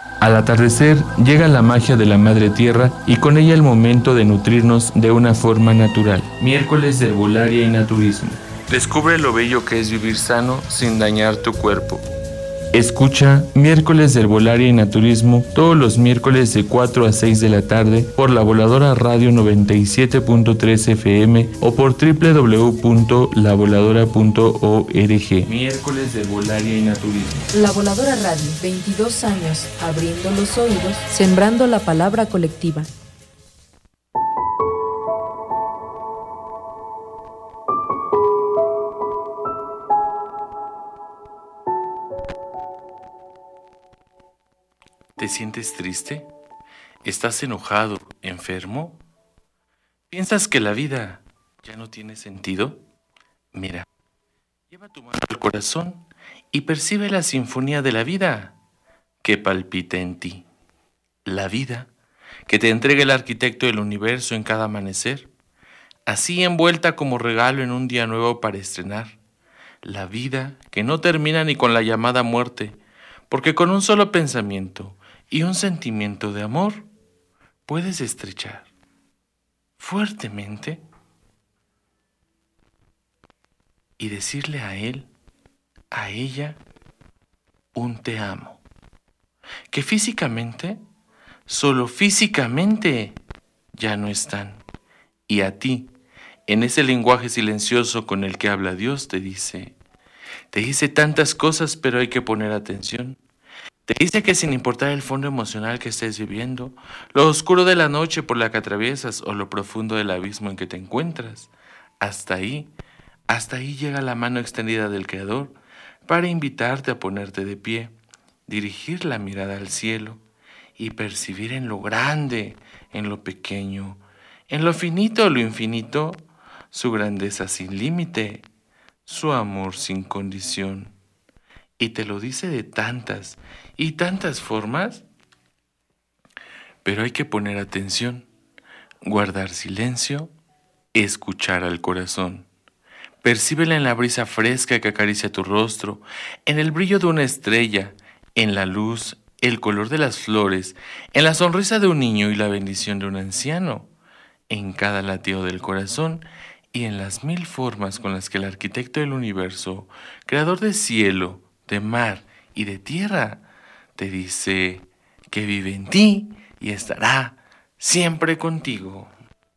Al atardecer llega la magia de la Madre Tierra y con ella el momento de nutrirnos de una forma natural. Miércoles de herbolaria y naturismo. Descubre lo bello que es vivir sano sin dañar tu cuerpo. Escucha Miércoles de Herbolaria y Naturismo todos los miércoles de 4 a 6 de la tarde por La Voladora Radio 97.3 FM o por www.lavoladora.org. Miércoles de Herbolaria y Naturismo. La Voladora Radio, 22 años, abriendo los oídos, sembrando la palabra colectiva. ¿Te sientes triste? ¿Estás enojado, enfermo? ¿Piensas que la vida ya no tiene sentido? Mira, lleva tu mano al corazón y percibe la sinfonía de la vida que palpita en ti. La vida que te entrega el arquitecto del universo en cada amanecer, así envuelta como regalo en un día nuevo para estrenar. La vida que no termina ni con la llamada muerte, porque con un solo pensamiento y un sentimiento de amor puedes estrechar fuertemente y decirle a él, a ella, un te amo, que físicamente, solo físicamente, ya no están. Y a ti, en ese lenguaje silencioso con el que habla Dios, te dice tantas cosas, pero hay que poner atención. Te dice que sin importar el fondo emocional que estés viviendo, lo oscuro de la noche por la que atraviesas o lo profundo del abismo en que te encuentras, hasta ahí llega la mano extendida del Creador para invitarte a ponerte de pie, dirigir la mirada al cielo y percibir en lo grande, en lo pequeño, en lo finito o lo infinito, su grandeza sin límite, su amor sin condición. Y te lo dice de tantas y tantas formas, pero hay que poner atención, guardar silencio, escuchar al corazón. Percíbela en la brisa fresca que acaricia tu rostro, en el brillo de una estrella, en la luz, el color de las flores, en la sonrisa de un niño y la bendición de un anciano, en cada latido del corazón y en las mil formas con las que el arquitecto del universo, creador de cielo, de mar y de tierra, te dice que vive en ti y estará siempre contigo.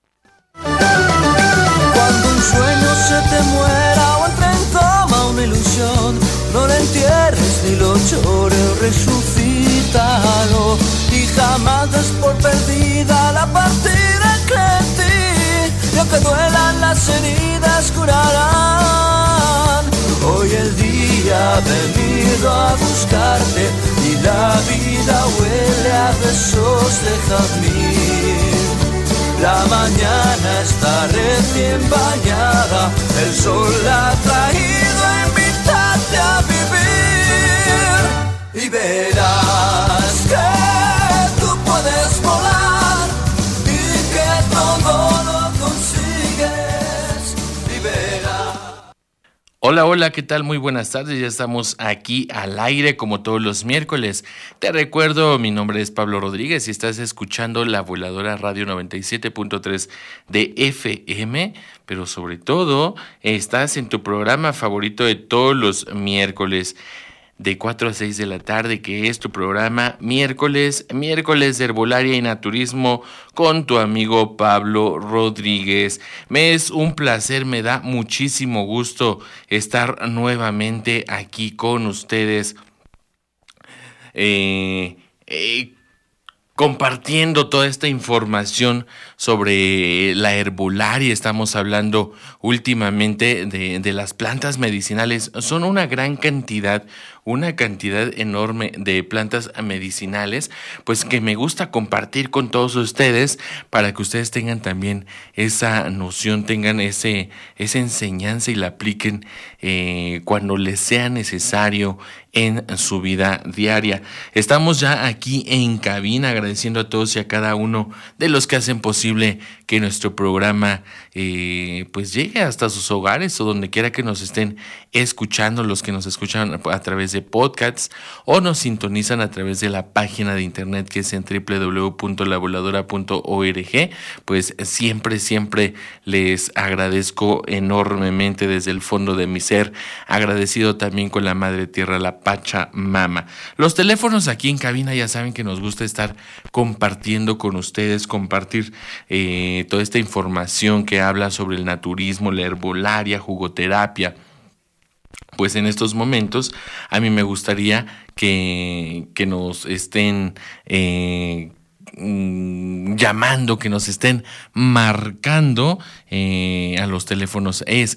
Cuando un sueño se te muera o entre en coma una ilusión, no la entierres ni lo llores, resucítalo y jamás des por perdida la partida que en ti, y aunque duelan las heridas curarán. Hoy el día ha venido a buscarte y la vida huele a besos de jazmín. La mañana está recién bañada, el sol la ha traído a invitarte a vivir. Y verás que tú puedes volar y que todo lo consigues. Y verás. Hola, ¿qué tal? Muy buenas tardes, ya estamos aquí al aire como todos los miércoles. Te recuerdo, mi nombre es Pablo Rodríguez y estás escuchando La Voladora Radio 97.3 de FM, pero sobre todo estás en tu programa favorito de todos los miércoles, de 4 a 6 de la tarde, que es tu programa miércoles de Herbolaria y Naturismo con tu amigo Pablo Rodríguez. Me es un placer, me da muchísimo gusto estar nuevamente aquí con ustedes, compartiendo toda esta información sobre la herbolaria. Estamos hablando últimamente de las plantas medicinales. Son una gran cantidad, una cantidad enorme de plantas medicinales, pues que me gusta compartir con todos ustedes para que ustedes tengan también esa noción, tengan esa enseñanza y la apliquen cuando les sea necesario en su vida diaria. Estamos ya aquí en cabina agradeciendo a todos y a cada uno de los que hacen posible que nuestro programa pues llegue hasta sus hogares o donde quiera que nos estén escuchando, los que nos escuchan a través través de podcasts o nos sintonizan a través de la página de internet que es en www.lavoladora.org, pues siempre les agradezco enormemente desde el fondo de mi ser, agradecido también con la Madre Tierra, la Pachamama. Los teléfonos aquí en cabina, ya saben que nos gusta estar compartiendo con ustedes, compartir toda esta información que habla sobre el naturismo, la herbolaria, jugoterapia. Pues en estos momentos a mí me gustaría que nos estén llamando, que nos estén marcando a los teléfonos. Es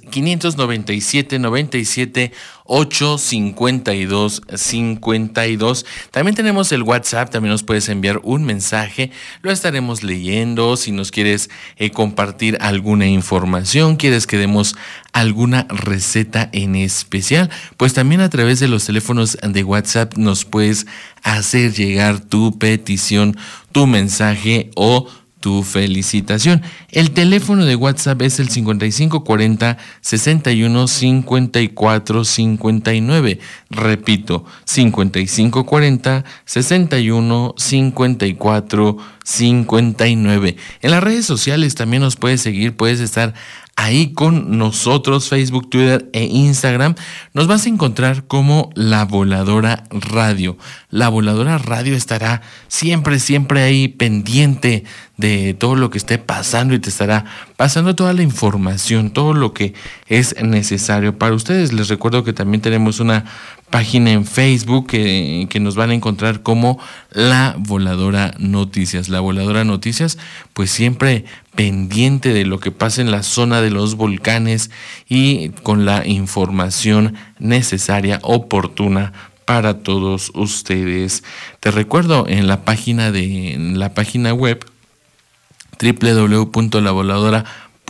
597-97-852-52. También tenemos el WhatsApp, también nos puedes enviar un mensaje, lo estaremos leyendo. Si nos quieres compartir alguna información, quieres que demos alguna receta en especial, pues también a través de los teléfonos de WhatsApp nos puedes hacer llegar tu petición, tu mensaje o tu felicitación. El teléfono de WhatsApp es el 5540 61 54 59. Repito, 5540 61 54 59. En las redes sociales también nos puedes seguir, puedes estar ahí con nosotros, Facebook, Twitter e Instagram. Nos vas a encontrar como La Voladora Radio. La Voladora Radio estará siempre ahí pendiente de todo lo que esté pasando y te estará pasando toda la información, todo lo que es necesario para ustedes. Les recuerdo que también tenemos una página en Facebook que nos van a encontrar como La Voladora Noticias. La Voladora Noticias, pues siempre pendiente de lo que pasa en la zona de los volcanes y con la información necesaria, oportuna para todos ustedes. Te recuerdo en la página web www.lavoladora.org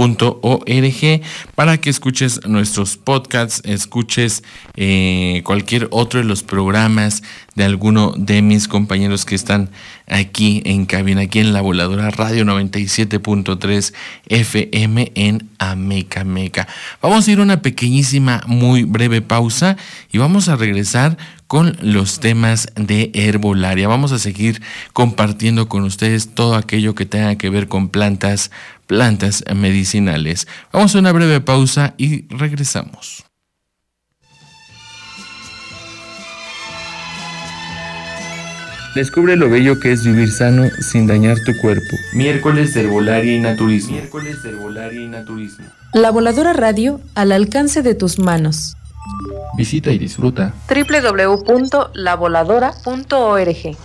para que escuches nuestros podcasts, escuches cualquier otro de los programas de alguno de mis compañeros que están aquí en cabina, aquí en La Voladora Radio 97.3 FM en Amecameca. Vamos a ir a una pequeñísima, muy breve pausa y vamos a regresar con los temas de herbolaria. Vamos a seguir compartiendo con ustedes todo aquello que tenga que ver con plantas medicinales. Vamos a una breve pausa y regresamos. Descubre lo bello que es vivir sano sin dañar tu cuerpo. Miércoles de herbolaria y naturismo. La Voladora Radio al alcance de tus manos. Visita y disfruta www.lavoladora.org.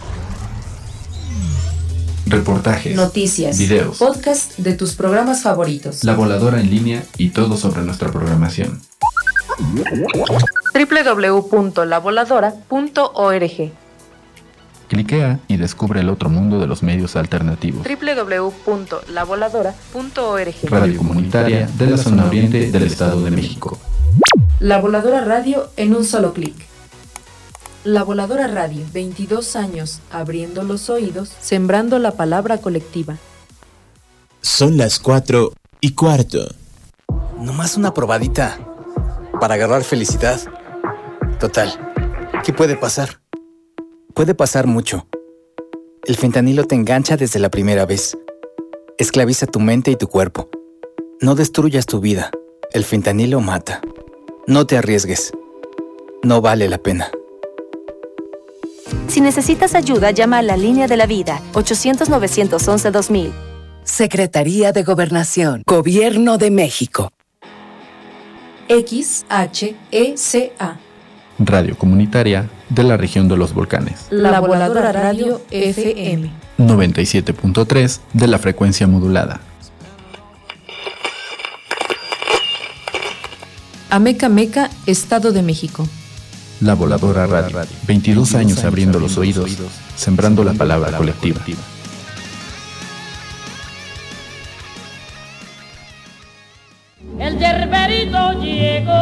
Reportajes, noticias, videos, podcast de tus programas favoritos. La Voladora en línea y todo sobre nuestra programación. www.lavoladora.org. Cliquea y descubre el otro mundo de los medios alternativos. www.lavoladora.org. Radio comunitaria de la zona oriente del Estado de México. La Voladora Radio en un solo clic. La Voladora Radio, 22 años abriendo los oídos, sembrando la palabra colectiva. Son las 4:15. Nomás una probadita para agarrar felicidad. Total, ¿qué puede pasar? Puede pasar mucho. El fentanilo te engancha desde la primera vez. Esclaviza tu mente y tu cuerpo. No destruyas tu vida. El fentanilo mata. No te arriesgues. No vale la pena. Si necesitas ayuda, llama a la Línea de la Vida, 800-911-2000. Secretaría de Gobernación, Gobierno de México. XHECA. Radio comunitaria de la región de los volcanes. La Voladora Radio FM. 97.3 de la frecuencia modulada. Amecameca, Estado de México. La Voladora Radio. 22 años abriendo los oídos, sembrando la palabra colectiva. El yerberito llegó.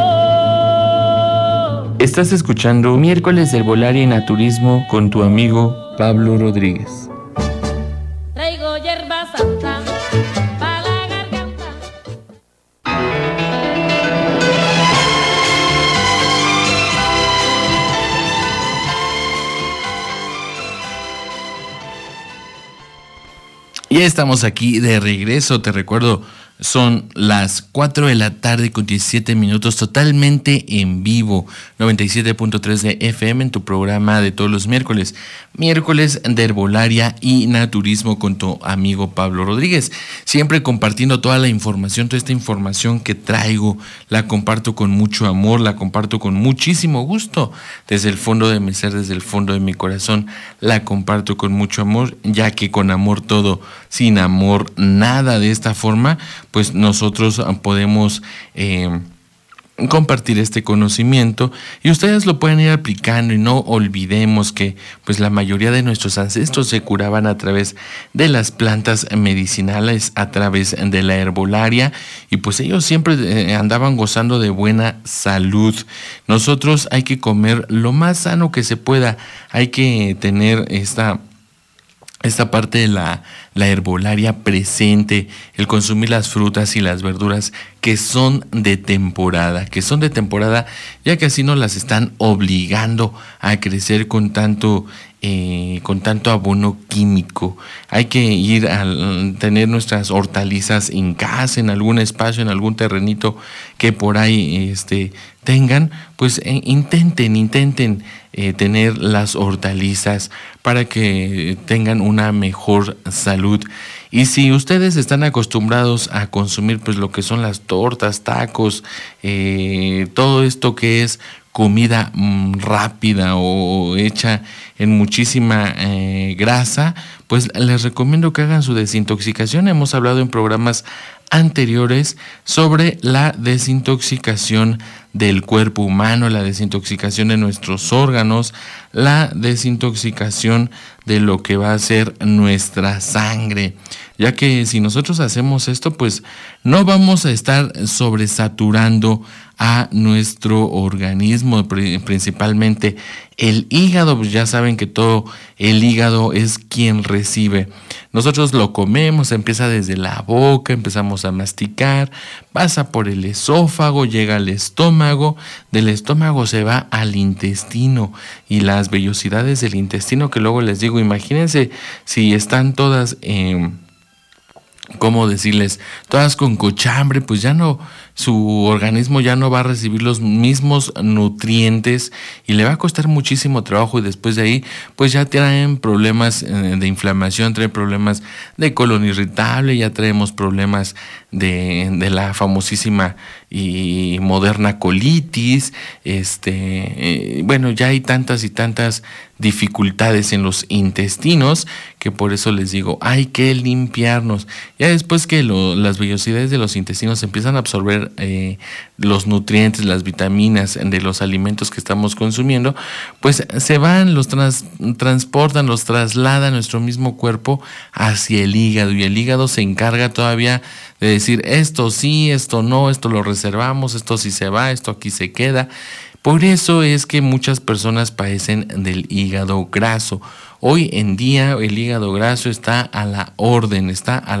Estás escuchando Miércoles de Herbolaria y Naturismo con tu amigo Pablo Rodríguez. Traigo hierba santa para la garganta. Ya estamos aquí de regreso, te recuerdo, son las 4 de la tarde con 17 minutos, totalmente en vivo, 97.3 de FM en tu programa de todos los miércoles de herbolaria y naturismo con tu amigo Pablo Rodríguez, siempre compartiendo toda la información, toda esta información que traigo, la comparto con mucho amor, la comparto con muchísimo gusto, desde el fondo de mi ser, desde el fondo de mi corazón, la comparto con mucho amor, ya que con amor todo, sin amor nada. De esta forma pues nosotros podemos compartir este conocimiento y ustedes lo pueden ir aplicando, y no olvidemos que pues la mayoría de nuestros ancestros se curaban a través de las plantas medicinales, a través de la herbolaria, y pues ellos siempre andaban gozando de buena salud. Nosotros hay que comer lo más sano que se pueda, hay que tener esta parte de la herbolaria presente, el consumir las frutas y las verduras que son de temporada, ya que así nos las están obligando a crecer con tanto abono químico. Hay que ir a tener nuestras hortalizas en casa, en algún espacio, en algún terrenito que por ahí tengan, pues intenten tener las hortalizas para que tengan una mejor salud. Y si ustedes están acostumbrados a consumir pues lo que son las tortas, tacos, todo esto que es comida rápida o hecha en muchísima grasa, pues les recomiendo que hagan su desintoxicación. Hemos hablado en programas anteriores sobre la desintoxicación del cuerpo humano, la desintoxicación de nuestros órganos, la desintoxicación de lo que va a ser nuestra sangre, ya que si nosotros hacemos esto, pues no vamos a estar sobresaturando a nuestro organismo, principalmente el hígado. Pues ya saben que todo el hígado es quien recibe. Nosotros lo comemos, empieza desde la boca, empezamos a masticar, pasa por el esófago, llega al estómago, del estómago se va al intestino, y las vellosidades del intestino, que luego les digo, imagínense si están todas ¿cómo decirles? Todas con cochambre, pues ya no, su organismo ya no va a recibir los mismos nutrientes y le va a costar muchísimo trabajo, y después de ahí pues ya traen problemas de inflamación, traen problemas de colon irritable, ya traemos problemas de la famosísima y moderna colitis, bueno, ya hay tantas y tantas dificultades en los intestinos que por eso les digo, hay que limpiarnos. Ya después que las vellosidades de los intestinos empiezan a absorber los nutrientes, las vitaminas de los alimentos que estamos consumiendo, pues se van, los transportan, los trasladan nuestro mismo cuerpo hacia el hígado, y el hígado se encarga todavía de decir esto sí, esto no, esto lo reservamos, esto sí se va, esto aquí se queda. Por eso es que muchas personas padecen del hígado graso. Hoy en día el hígado graso está a la orden.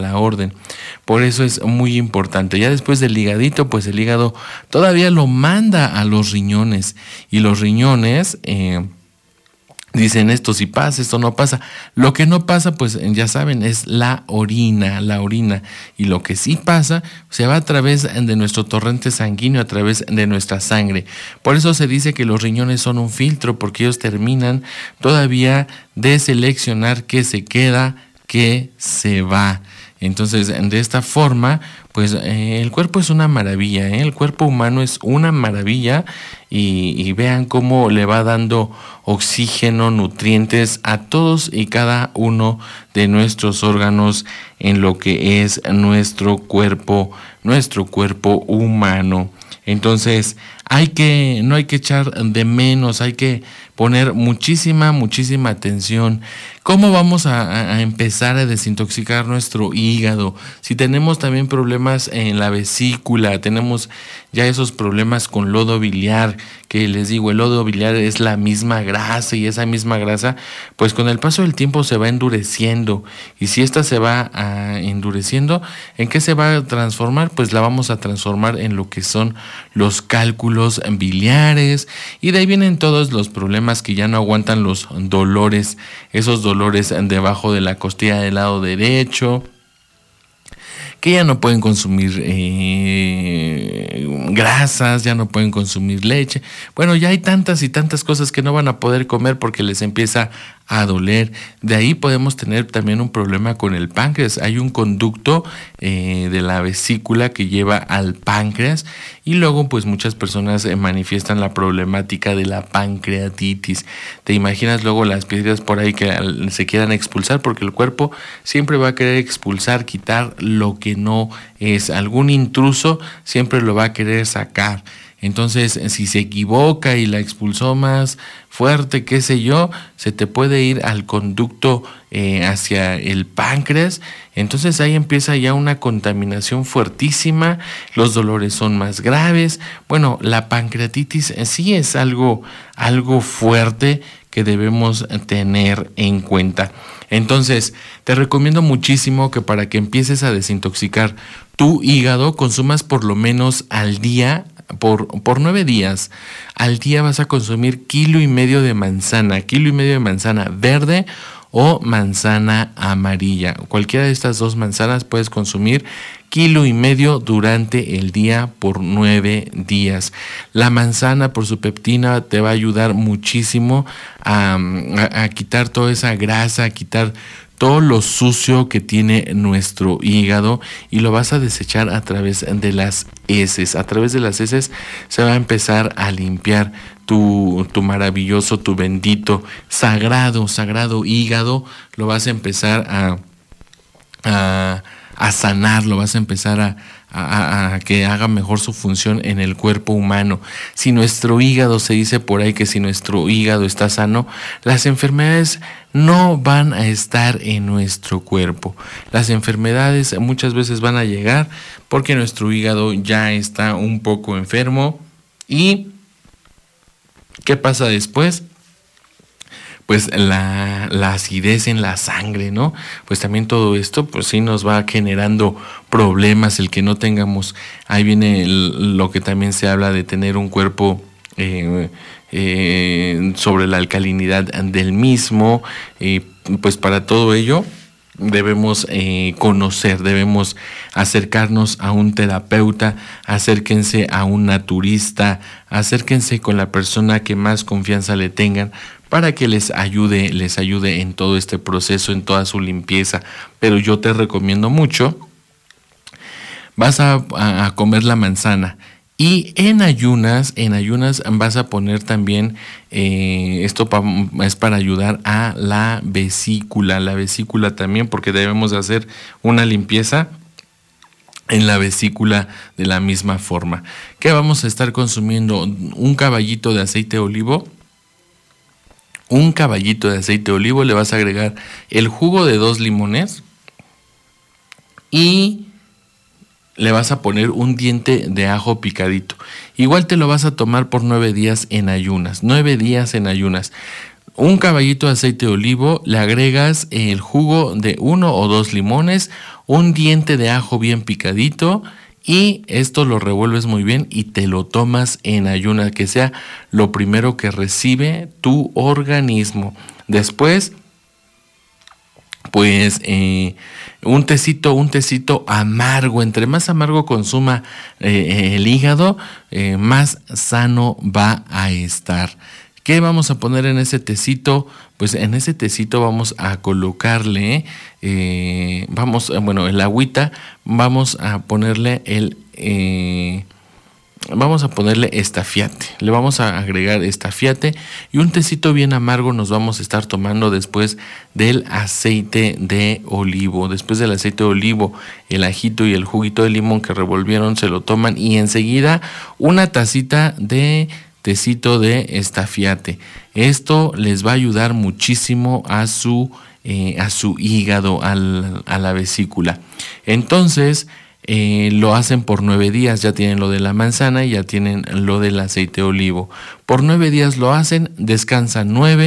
Por eso es muy importante. Ya después del higadito, pues el hígado todavía lo manda a los riñones, y los riñones dicen esto sí pasa, esto no pasa. Lo que no pasa, pues ya saben, es la orina. Y lo que sí pasa, se va a través de nuestro torrente sanguíneo, a través de nuestra sangre. Por eso se dice que los riñones son un filtro, porque ellos terminan todavía de seleccionar qué se queda, qué se va. Entonces, de esta forma, pues el cuerpo es una maravilla, el cuerpo humano es una maravilla, y vean cómo le va dando oxígeno, nutrientes a todos y cada uno de nuestros órganos en lo que es nuestro cuerpo humano. Entonces, no hay que echar de menos, hay que poner muchísima atención. ¿Cómo vamos a empezar a desintoxicar nuestro hígado? Si tenemos también problemas en la vesícula, tenemos ya esos problemas con lodo biliar, que les digo, el lodo biliar es la misma grasa, y esa misma grasa, pues con el paso del tiempo se va endureciendo, y si esta se va endureciendo, ¿en qué se va a transformar? Pues la vamos a transformar en lo que son los cálculos cálculos biliares, y de ahí vienen todos los problemas que ya no aguantan los dolores, esos dolores debajo de la costilla del lado derecho, que ya no pueden consumir grasas, ya no pueden consumir leche. Bueno, ya hay tantas y tantas cosas que no van a poder comer porque les empieza a doler. De ahí podemos tener también un problema con el páncreas. Hay un conducto de la vesícula que lleva al páncreas, y luego pues muchas personas manifiestan la problemática de la pancreatitis. Te imaginas luego las piedras por ahí que se quieran expulsar, porque el cuerpo siempre va a querer expulsar, quitar lo que no es. Algún intruso siempre lo va a querer sacar. Entonces, si se equivoca y la expulsó más fuerte, qué sé yo, se te puede ir al conducto hacia el páncreas. Entonces ahí empieza ya una contaminación fuertísima, los dolores son más graves. Bueno, la pancreatitis sí es algo fuerte que debemos tener en cuenta. Entonces, te recomiendo muchísimo que para que empieces a desintoxicar tu hígado, consumas por lo menos al día, por 9 días, al día vas a consumir 1,5 kilos de manzana, 1,5 kilos de manzana verde o manzana amarilla. Cualquiera de estas dos manzanas puedes consumir 1,5 kilos durante el día por 9 días. La manzana, por su peptina, te va a ayudar muchísimo a quitar toda esa grasa, a quitar todo lo sucio que tiene nuestro hígado, y lo vas a desechar a través de las heces. A través de las heces se va a empezar a limpiar tu maravilloso, tu bendito, sagrado hígado. Lo vas a empezar a sanar, lo vas a empezar a que haga mejor su función en el cuerpo humano. Si nuestro hígado, se dice por ahí que si nuestro hígado está sano, las enfermedades no van a estar en nuestro cuerpo. Las enfermedades muchas veces van a llegar porque nuestro hígado ya está un poco enfermo. ¿Y qué pasa después? Pues la acidez en la sangre, ¿no? Pues también todo esto, pues sí nos va generando problemas, el que no tengamos. Ahí viene lo que también se habla de tener un cuerpo sobre la alcalinidad del mismo. Pues para todo ello debemos conocer, debemos acercarnos a un terapeuta, acérquense a un naturista, acérquense con la persona que más confianza le tengan, para que les ayude en todo este proceso, en toda su limpieza. Pero yo te recomiendo mucho, vas a comer la manzana, y en ayunas vas a poner también, esto es para ayudar a la vesícula también, porque debemos de hacer una limpieza en la vesícula de la misma forma. ¿Qué vamos a estar consumiendo? Un caballito de aceite de olivo. Un caballito de aceite de olivo, le vas a agregar el jugo de 2 limones y le vas a poner un diente de ajo picadito. Igual te lo vas a tomar por 9 días en ayunas. 9 días en ayunas. Un caballito de aceite de olivo, le agregas el jugo de 1 o 2 limones, un diente de ajo bien picadito, y esto lo revuelves muy bien y te lo tomas en ayunas, que sea lo primero que recibe tu organismo. Después, pues un tecito amargo. Entre más amargo consuma el hígado, más sano va a estar. ¿Qué vamos a poner en ese tecito? Pues en ese tecito vamos a colocarle, el agüita, vamos a ponerle estafiate. Le vamos a agregar estafiate, y un tecito bien amargo nos vamos a estar tomando después del aceite de olivo. Después del aceite de olivo, el ajito y el juguito de limón que revolvieron se lo toman, y enseguida una tacita de tecito de estafiate. Esto les va a ayudar muchísimo a su hígado, a la vesícula. Entonces lo hacen por 9 días, ya tienen lo de la manzana y ya tienen lo del aceite de olivo. Por 9 días lo hacen, descansan 9,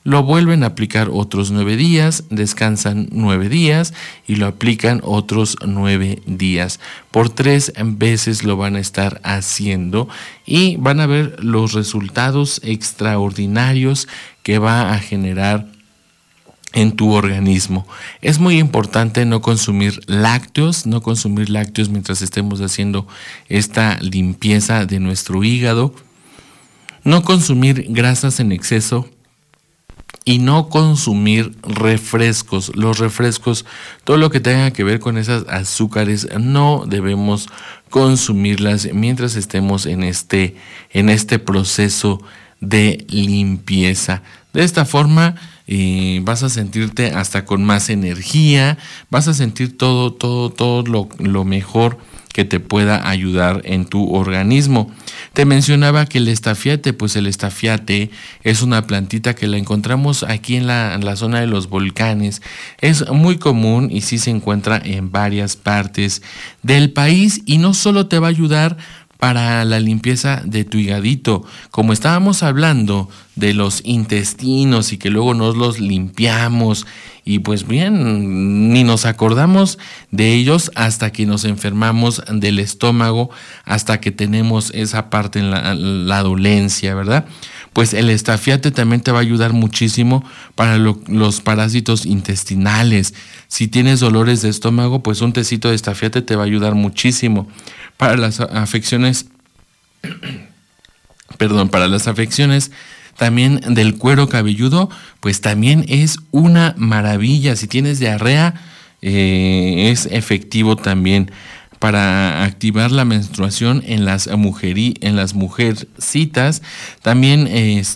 lo vuelven a aplicar otros 9 días, descansan 9 días y lo aplican otros 9 días. Por 3 veces lo van a estar haciendo y van a ver los resultados extraordinarios que va a generar en tu organismo. Es muy importante no consumir lácteos mientras estemos haciendo esta limpieza de nuestro hígado, no consumir grasas en exceso y no consumir refrescos. Los refrescos, todo lo que tenga que ver con esas azúcares, no debemos consumirlas mientras estemos en este proceso de limpieza. De esta forma vas a sentirte hasta con más energía, vas a sentir todo lo mejor que te pueda ayudar en tu organismo. Te mencionaba que el estafiate, pues el estafiate es una plantita que la encontramos aquí en la zona de los volcanes. Es muy común y sí se encuentra en varias partes del país y no solo te va a ayudar para la limpieza de tu higadito. Como estábamos hablando de los intestinos y que luego nos los limpiamos y pues bien, ni nos acordamos de ellos hasta que nos enfermamos del estómago, hasta que tenemos esa parte en la dolencia, ¿verdad? Pues el estafiate también te va a ayudar muchísimo para los parásitos intestinales. Si tienes dolores de estómago, pues un tecito de estafiate te va a ayudar muchísimo. Para las afecciones, para las afecciones también del cuero cabelludo, pues también es una maravilla. Si tienes diarrea, es efectivo también para activar la menstruación en las mujercitas. También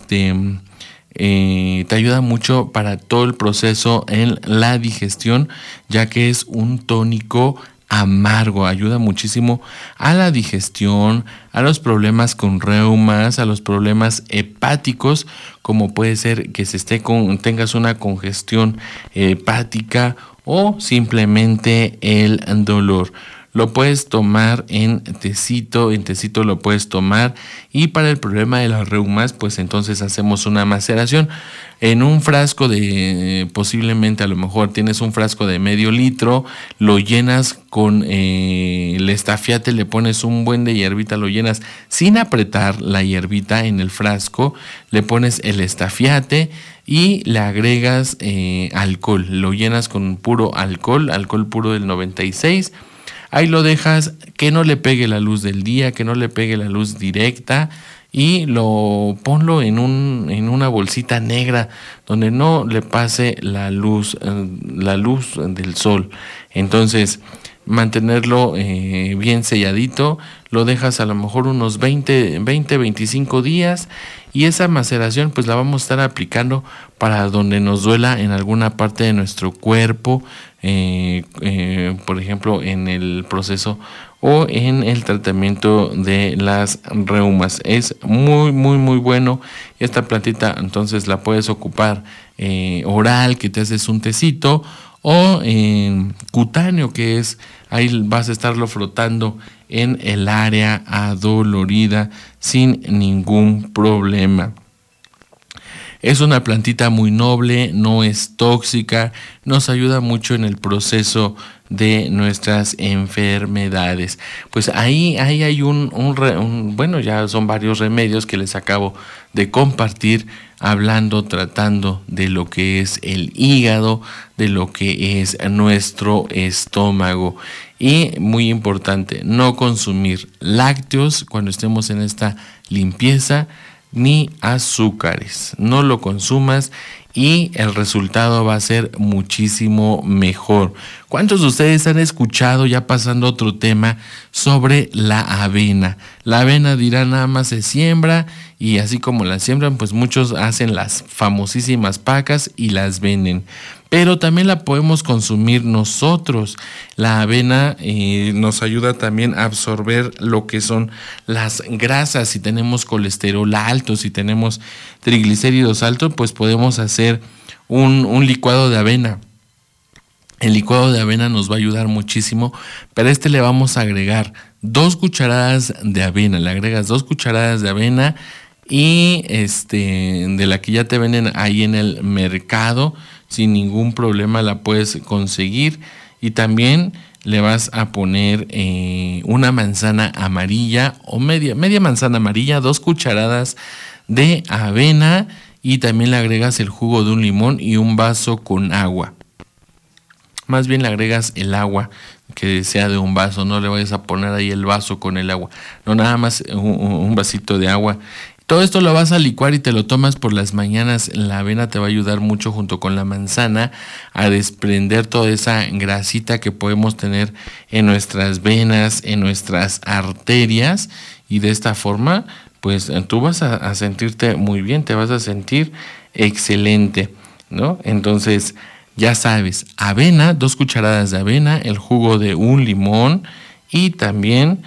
te ayuda mucho para todo el proceso en la digestión, ya que es un tónico amargo, ayuda muchísimo a la digestión, a los problemas con reumas, a los problemas hepáticos, como puede ser que tengas una congestión hepática o simplemente el dolor. Lo puedes tomar en tecito lo puedes tomar, y para el problema de las reumas, pues entonces hacemos una maceración en un frasco posiblemente a lo mejor tienes un frasco de medio litro, lo llenas con el estafiate, le pones un buen de hierbita, lo llenas sin apretar la hierbita en el frasco, le pones el estafiate y le agregas alcohol, lo llenas con puro alcohol puro del 96. Ahí lo dejas, que no le pegue la luz del día, que no le pegue la luz directa, y ponlo en una bolsita negra donde no le pase la luz del sol. Entonces, mantenerlo bien selladito, lo dejas a lo mejor unos 25 días, y esa maceración pues la vamos a estar aplicando para donde nos duela en alguna parte de nuestro cuerpo, por ejemplo en el proceso o en el tratamiento de las reumas. Es muy bueno esta plantita. Entonces la puedes ocupar oral, que te haces un tecito, o cutáneo, que es ahí vas a estarlo frotando en el área adolorida sin ningún problema. Es una plantita muy noble, no es tóxica, nos ayuda mucho en el proceso de nuestras enfermedades. Pues ahí hay bueno, ya son varios remedios que les acabo de compartir, tratando de lo que es el hígado, de lo que es nuestro estómago. Y muy importante, no consumir lácteos cuando estemos en esta limpieza, ni azúcares. No lo consumas y el resultado va a ser muchísimo mejor. ¿Cuántos de ustedes han escuchado, ya pasando a otro tema, sobre la avena? La avena, dirán, nada más se siembra, y así como la siembran, pues muchos hacen las famosísimas pacas y las venden. Pero también la podemos consumir nosotros. La avena nos ayuda también a absorber lo que son las grasas. Si tenemos colesterol alto, si tenemos triglicéridos altos, pues podemos hacer un licuado de avena. El licuado de avena nos va a ayudar muchísimo, pero le vamos a agregar 2 cucharadas de avena. Le agregas 2 cucharadas de avena y de la que ya te venden ahí en el mercado, sin ningún problema la puedes conseguir. Y también le vas a poner una manzana amarilla o media manzana amarilla, 2 cucharadas de avena, y también le agregas el jugo de un limón y un vaso con agua. Más bien le agregas el agua, que sea de un vaso, no le vayas a poner ahí el vaso con el agua, no, nada más un vasito de agua. Todo esto lo vas a licuar y te lo tomas por las mañanas. La avena te va a ayudar mucho junto con la manzana a desprender toda esa grasita que podemos tener en nuestras venas, en nuestras arterias, y de esta forma pues tú vas a sentirte muy bien, te vas a sentir excelente, ¿no? Entonces, ya sabes, avena, 2 cucharadas de avena, el jugo de un limón y también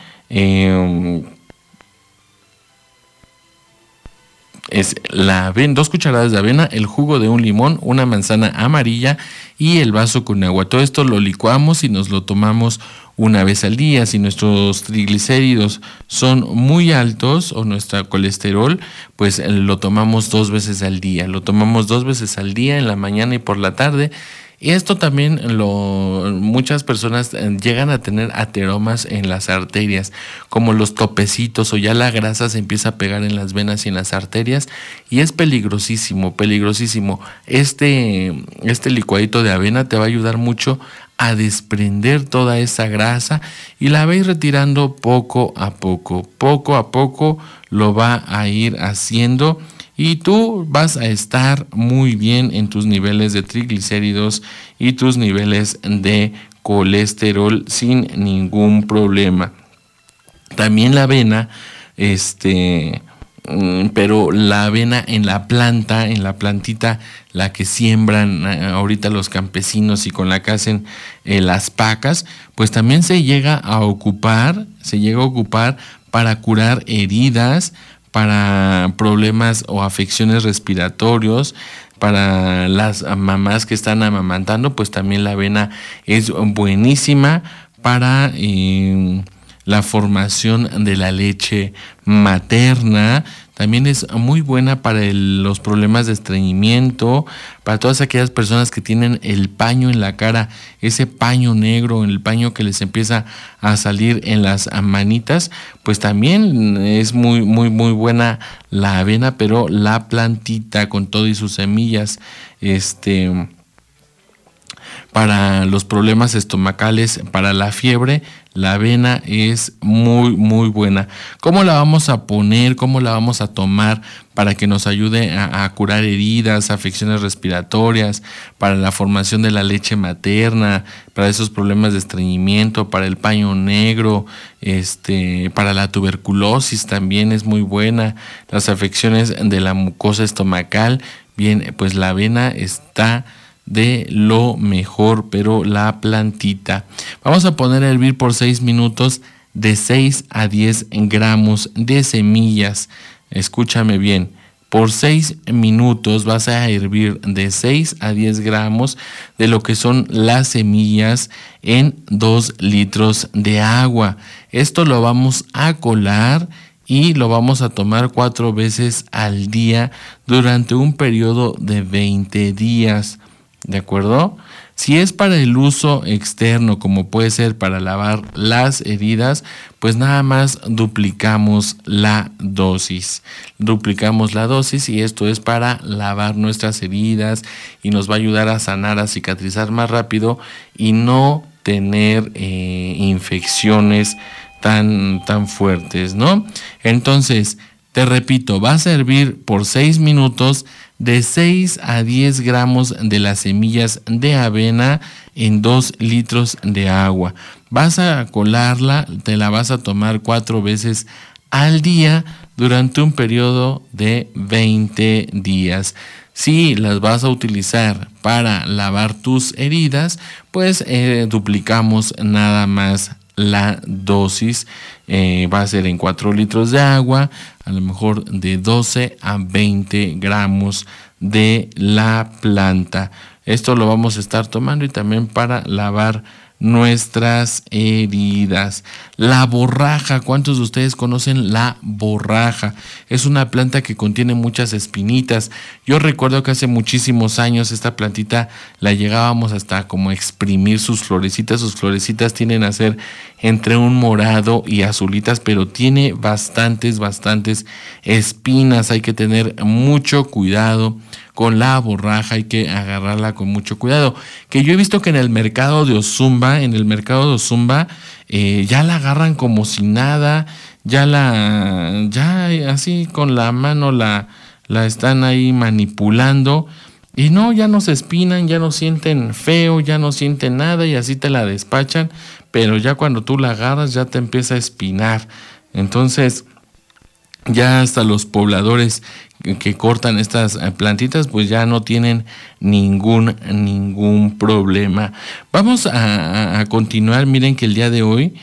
2 cucharadas de avena, el jugo de un limón, una manzana amarilla y el vaso con agua. Todo esto lo licuamos y nos lo tomamos una vez al día. Si nuestros triglicéridos son muy altos o nuestro colesterol, pues lo tomamos 2 veces al día. Lo tomamos 2 veces al día, en la mañana y por la tarde. Y esto también muchas personas llegan a tener ateromas en las arterias, como los topecitos, o ya la grasa se empieza a pegar en las venas y en las arterias, y es peligrosísimo, peligrosísimo. Este licuadito de avena te va a ayudar mucho a desprender toda esa grasa y la va a ir retirando poco a poco lo va a ir haciendo. Y tú vas a estar muy bien en tus niveles de triglicéridos y tus niveles de colesterol sin ningún problema. También la avena, pero la avena en la plantita, la que siembran ahorita los campesinos y con la que hacen las pacas, pues también se llega a ocupar para curar heridas, para problemas o afecciones respiratorios. Para las mamás que están amamantando, pues también la avena es buenísima para la formación de la leche materna. También es muy buena para los problemas de estreñimiento, para todas aquellas personas que tienen el paño en la cara, ese paño negro, el paño que les empieza a salir en las manitas, pues también es muy buena la avena, pero la plantita con todo y sus semillas. Para los problemas estomacales, para la fiebre, la avena es muy buena. ¿Cómo la vamos a poner? ¿Cómo la vamos a tomar para que nos ayude a curar heridas, afecciones respiratorias, para la formación de la leche materna, para esos problemas de estreñimiento, para el paño negro, para la tuberculosis también es muy buena, las afecciones de la mucosa estomacal? Bien, pues la avena está de lo mejor, pero la plantita. Vamos a poner a hervir por 6 minutos de 6 a 10 gramos de semillas. Escúchame bien, por 6 minutos vas a hervir de 6 a 10 gramos de lo que son las semillas en 2 litros de agua. Esto lo vamos a colar y lo vamos a tomar 4 veces al día durante un periodo de 20 días. ¿De acuerdo? Si es para el uso externo, como puede ser para lavar las heridas, pues nada más duplicamos la dosis. Y esto es para lavar nuestras heridas y nos va a ayudar a sanar, a cicatrizar más rápido y no tener infecciones tan fuertes, ¿no? Entonces, te repito, vas a hervir por 6 minutos de 6 a 10 gramos de las semillas de avena en 2 litros de agua. Vas a colarla, te la vas a tomar 4 veces al día durante un periodo de 20 días. Si las vas a utilizar para lavar tus heridas, pues duplicamos nada más la dosis. Va a ser en 4 litros de agua, a lo mejor de 12 a 20 gramos de la planta. Esto lo vamos a estar tomando y también para lavar nuestras heridas. La borraja, ¿cuántos de ustedes conocen la borraja? Es una planta que contiene muchas espinitas. Yo recuerdo que hace muchísimos años esta plantita la llegábamos hasta como exprimir sus florecitas. Sus florecitas tienden a ser entre un morado y azulitas, pero tiene bastantes espinas. Hay que tener mucho cuidado con la borraja, hay que agarrarla con mucho cuidado. Que yo he visto que en el mercado de Ozumba, ya la agarran como si nada, ya así con la mano la están ahí manipulando. Y no, ya no se espinan, ya no sienten feo, ya no sienten nada y así te la despachan, pero ya cuando tú la agarras ya te empieza a espinar. Entonces, ya hasta los pobladores que cortan estas plantitas pues ya no tienen ningún problema. Vamos a continuar. Miren que el día de hoy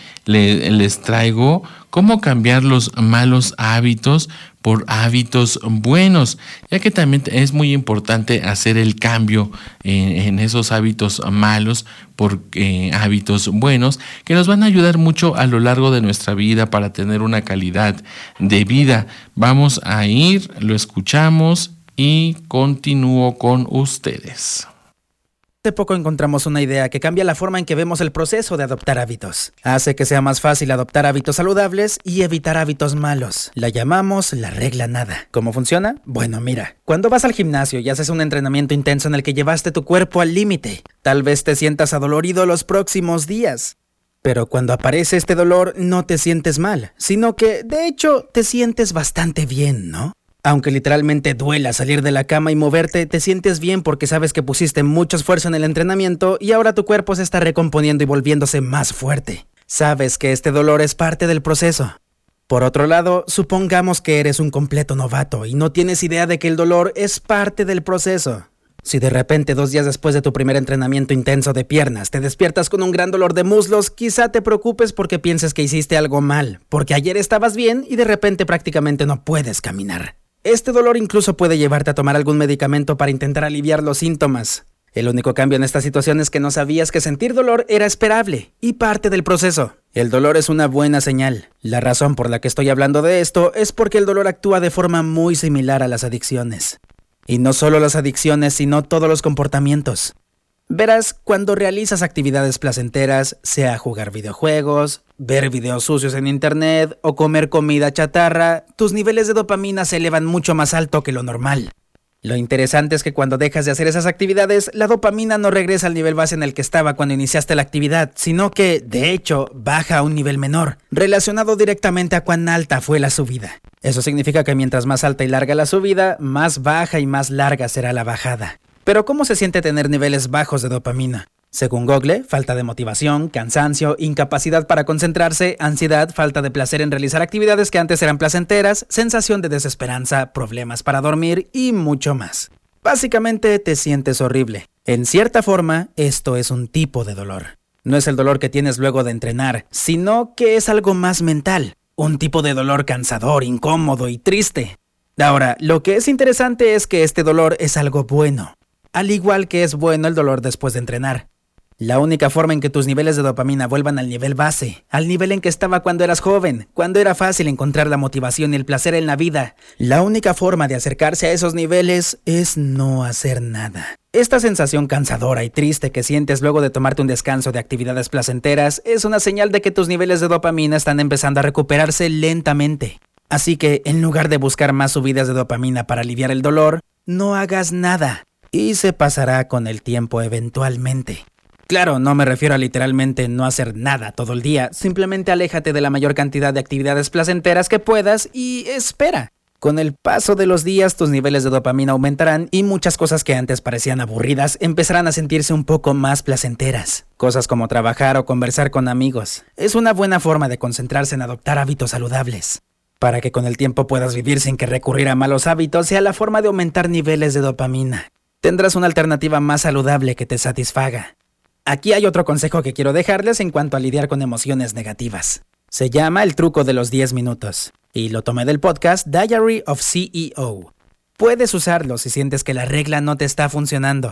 les traigo cómo cambiar los malos hábitos por hábitos buenos, ya que también es muy importante hacer el cambio en esos hábitos malos por hábitos buenos, que nos van a ayudar mucho a lo largo de nuestra vida para tener una calidad de vida. Vamos a ir, lo escuchamos y continúo con ustedes. Hace poco encontramos una idea que cambia la forma en que vemos el proceso de adoptar hábitos. Hace que sea más fácil adoptar hábitos saludables y evitar hábitos malos. La llamamos la regla nada. ¿Cómo funciona? Bueno, mira, cuando vas al gimnasio y haces un entrenamiento intenso en el que llevaste tu cuerpo al límite, tal vez te sientas adolorido los próximos días. Pero cuando aparece este dolor no te sientes mal, sino que, de hecho, te sientes bastante bien, ¿no? Aunque literalmente duela salir de la cama y moverte, te sientes bien porque sabes que pusiste mucho esfuerzo en el entrenamiento y ahora tu cuerpo se está recomponiendo y volviéndose más fuerte. Sabes que este dolor es parte del proceso. Por otro lado, supongamos que eres un completo novato y no tienes idea de que el dolor es parte del proceso. Si de repente 2 días después de tu primer entrenamiento intenso de piernas te despiertas con un gran dolor de muslos, quizá te preocupes porque pienses que hiciste algo mal, porque ayer estabas bien y de repente prácticamente no puedes caminar. Este dolor incluso puede llevarte a tomar algún medicamento para intentar aliviar los síntomas. El único cambio en esta situación es que no sabías que sentir dolor era esperable y parte del proceso. El dolor es una buena señal. La razón por la que estoy hablando de esto es porque el dolor actúa de forma muy similar a las adicciones. Y no solo las adicciones, sino todos los comportamientos. Verás, cuando realizas actividades placenteras, sea jugar videojuegos, ver videos sucios en internet o comer comida chatarra, tus niveles de dopamina se elevan mucho más alto que lo normal. Lo interesante es que cuando dejas de hacer esas actividades, la dopamina no regresa al nivel base en el que estaba cuando iniciaste la actividad, sino que, de hecho, baja a un nivel menor, relacionado directamente a cuán alta fue la subida. Eso significa que mientras más alta y larga la subida, más baja y más larga será la bajada. Pero ¿cómo se siente tener niveles bajos de dopamina? Según Google, falta de motivación, cansancio, incapacidad para concentrarse, ansiedad, falta de placer en realizar actividades que antes eran placenteras, sensación de desesperanza, problemas para dormir y mucho más. Básicamente te sientes horrible. En cierta forma, esto es un tipo de dolor. No es el dolor que tienes luego de entrenar, sino que es algo más mental. Un tipo de dolor cansador, incómodo y triste. Ahora, lo que es interesante es que este dolor es algo bueno. Al igual que es bueno el dolor después de entrenar. La única forma en que tus niveles de dopamina vuelvan al nivel base, al nivel en que estaba cuando eras joven, cuando era fácil encontrar la motivación y el placer en la vida, la única forma de acercarse a esos niveles es no hacer nada. Esta sensación cansadora y triste que sientes luego de tomarte un descanso de actividades placenteras es una señal de que tus niveles de dopamina están empezando a recuperarse lentamente. Así que, en lugar de buscar más subidas de dopamina para aliviar el dolor, no hagas nada. Y se pasará con el tiempo eventualmente. Claro, no me refiero a literalmente no hacer nada todo el día, simplemente aléjate de la mayor cantidad de actividades placenteras que puedas y espera. Con el paso de los días tus niveles de dopamina aumentarán y muchas cosas que antes parecían aburridas empezarán a sentirse un poco más placenteras. Cosas como trabajar o conversar con amigos. Es una buena forma de concentrarse en adoptar hábitos saludables. Para que con el tiempo puedas vivir sin que recurrir a malos hábitos sea la forma de aumentar niveles de dopamina. Tendrás una alternativa más saludable que te satisfaga. Aquí hay otro consejo que quiero dejarles en cuanto a lidiar con emociones negativas. Se llama el truco de los 10 minutos. Y lo tomé del podcast Diary of CEO. Puedes usarlo si sientes que la regla no te está funcionando.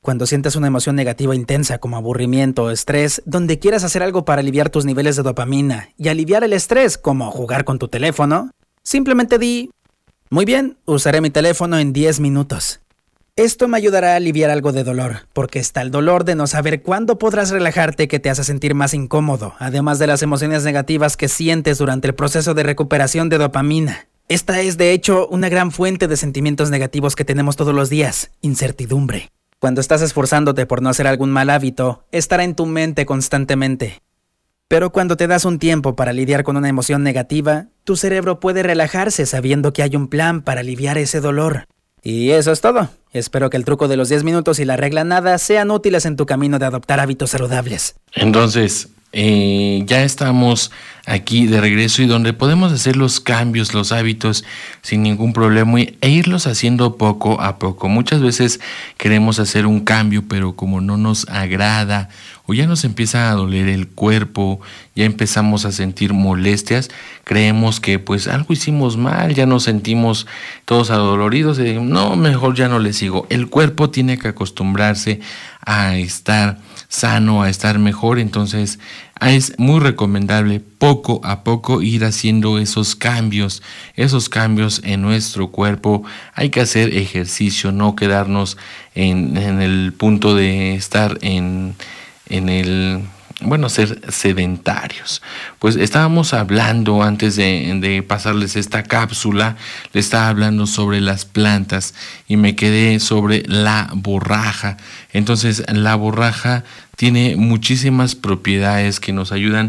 Cuando sientes una emoción negativa intensa como aburrimiento o estrés, donde quieras hacer algo para aliviar tus niveles de dopamina y aliviar el estrés, como jugar con tu teléfono, simplemente di: muy bien, usaré mi teléfono en 10 minutos. Esto me ayudará a aliviar algo de dolor, porque está el dolor de no saber cuándo podrás relajarte que te hace sentir más incómodo, además de las emociones negativas que sientes durante el proceso de recuperación de dopamina. Esta es, de hecho, una gran fuente de sentimientos negativos que tenemos todos los días: incertidumbre. Cuando estás esforzándote por no hacer algún mal hábito, estará en tu mente constantemente. Pero cuando te das un tiempo para lidiar con una emoción negativa, tu cerebro puede relajarse sabiendo que hay un plan para aliviar ese dolor. Y eso es todo. Espero que el truco de los 10 minutos y la regla nada sean útiles en tu camino de adoptar hábitos saludables. Entonces, ya estamos aquí de regreso y donde podemos hacer los cambios, los hábitos sin ningún problema e irlos haciendo poco a poco. Muchas veces queremos hacer un cambio, pero como no nos agrada o ya nos empieza a doler el cuerpo, ya empezamos a sentir molestias, creemos que pues algo hicimos mal, ya nos sentimos todos adoloridos y no, mejor ya no le sigo. El cuerpo tiene que acostumbrarse a estar sano, a estar mejor, entonces es muy recomendable poco a poco ir haciendo esos cambios en nuestro cuerpo. Hay que hacer ejercicio, no quedarnos en el punto de estar ser sedentarios. Pues estábamos hablando, antes de pasarles esta cápsula, le estaba hablando sobre las plantas y me quedé sobre la borraja. Entonces, la borraja tiene muchísimas propiedades que nos ayudan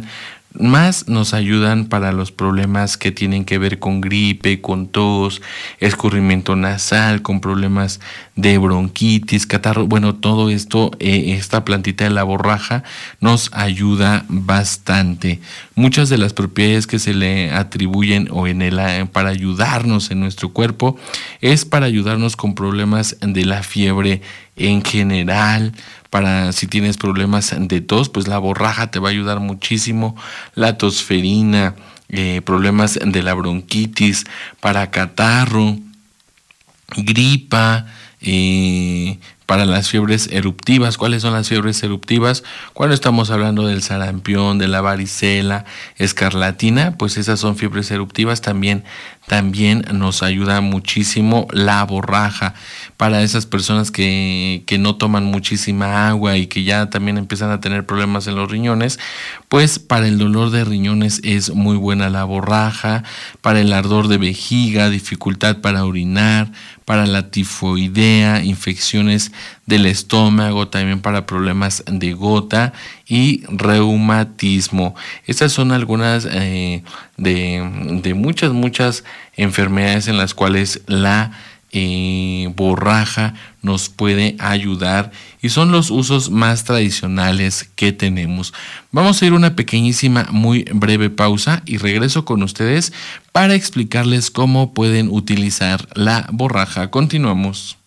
para los problemas que tienen que ver con gripe, con tos, escurrimiento nasal, con problemas de bronquitis, catarro. Bueno, todo esto, esta plantita de la borraja nos ayuda bastante. Muchas de las propiedades que se le atribuyen para ayudarnos en nuestro cuerpo es para ayudarnos con problemas de la fiebre en general. Para si tienes problemas de tos, pues la borraja te va a ayudar muchísimo. La tosferina, problemas de la bronquitis, para catarro, gripa, para las fiebres eruptivas. ¿Cuáles son las fiebres eruptivas? Cuando estamos hablando del sarampión, de la varicela, escarlatina, pues esas son fiebres eruptivas. También nos ayuda muchísimo la borraja. Para esas personas que no toman muchísima agua y que ya también empiezan a tener problemas en los riñones, pues para el dolor de riñones es muy buena la borraja. Para el ardor de vejiga, dificultad para orinar, para la tifoidea, infecciones del estómago, también para problemas de gota y reumatismo. Estas son algunas de muchas enfermedades en las cuales la borraja nos puede ayudar y son los usos más tradicionales que tenemos. Vamos a ir a una pequeñísima, muy breve pausa y regreso con ustedes para explicarles cómo pueden utilizar la borraja. Continuamos.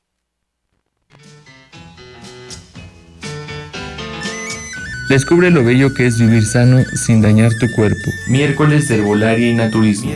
Descubre lo bello que es vivir sano sin dañar tu cuerpo. Miércoles de Herbolaria y Naturismo.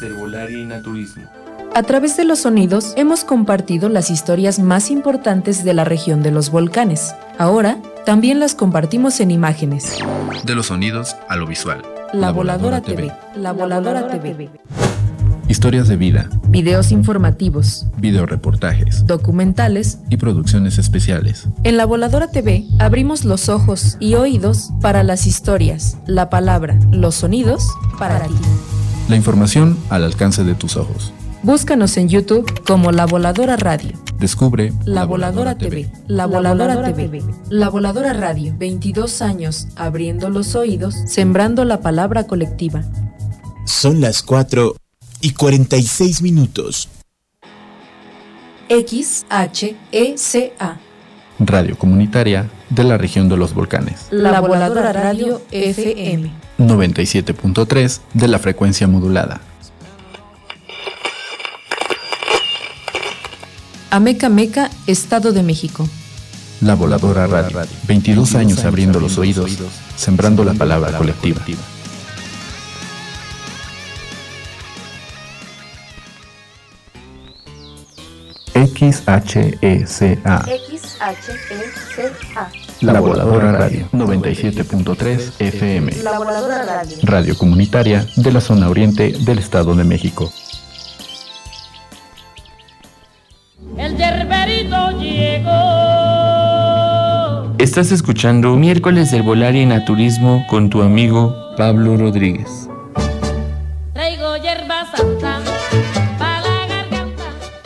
A través de los sonidos hemos compartido las historias más importantes de la región de los volcanes. Ahora también las compartimos en imágenes. De los sonidos a lo visual. La Voladora TV. La Voladora TV. Historias de vida. Videos informativos. Videoreportajes. Documentales. Y producciones especiales. En La Voladora TV abrimos los ojos y oídos para las historias, la palabra, los sonidos para ti. La información al alcance de tus ojos. Búscanos en YouTube como La Voladora Radio. Descubre La Voladora TV. La Voladora TV. La Voladora Radio. 22 años abriendo los oídos, sembrando la palabra colectiva. Son las 4:46. XHECA. Radio comunitaria de la región de los volcanes. La Voladora Radio FM. 97.3 de la frecuencia modulada. Ameca Meca, Estado de México. La Voladora Radio. 22 años abriendo los oídos, sembrando la palabra colectiva. XHECA. HECA. La Voladora Radio 97.3 FM. La Voladora Radio. Radio comunitaria de la zona oriente del Estado de México. El yerberito llegó. Estás escuchando Miércoles de Herbolaria y Naturismo con tu amigo Pablo Rodríguez. Traigo hierba santa para la garganta.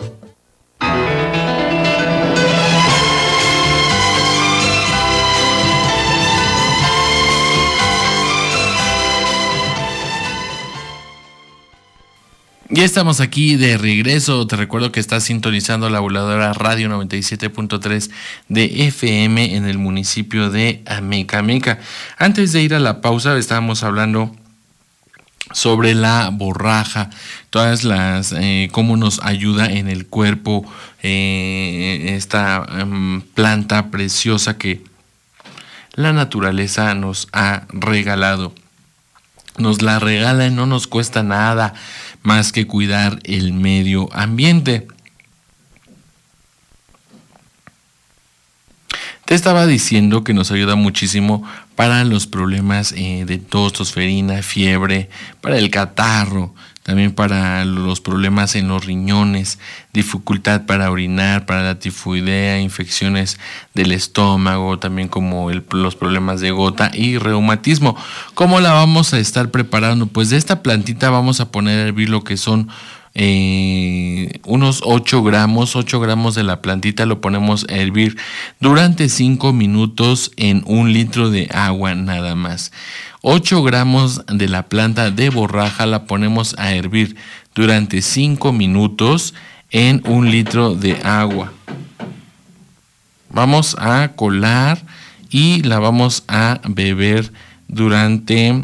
Ya estamos aquí de regreso. Te recuerdo que estás sintonizando la Voladora Radio 97.3 de FM en el municipio de Amecameca. Antes de ir a la pausa, estábamos hablando sobre la borraja, todas las cómo nos ayuda en el cuerpo esta planta preciosa que la naturaleza nos ha regalado. Nos la regala y no nos cuesta nada más que cuidar el medio ambiente. Te estaba diciendo que nos ayuda muchísimo para los problemas de tos, tosferina, fiebre, para el catarro, también para los problemas en los riñones, dificultad para orinar, para la tifoidea, infecciones del estómago, también como los problemas de gota y reumatismo. ¿Cómo la vamos a estar preparando? Pues de esta plantita vamos a poner a hervir lo que son unos 8 gramos de la plantita. Lo ponemos a hervir durante 5 minutos en 1 litro de agua nada más. 8 gramos de la planta de borraja la ponemos a hervir durante 5 minutos en 1 litro de agua. Vamos a colar y la vamos a beber durante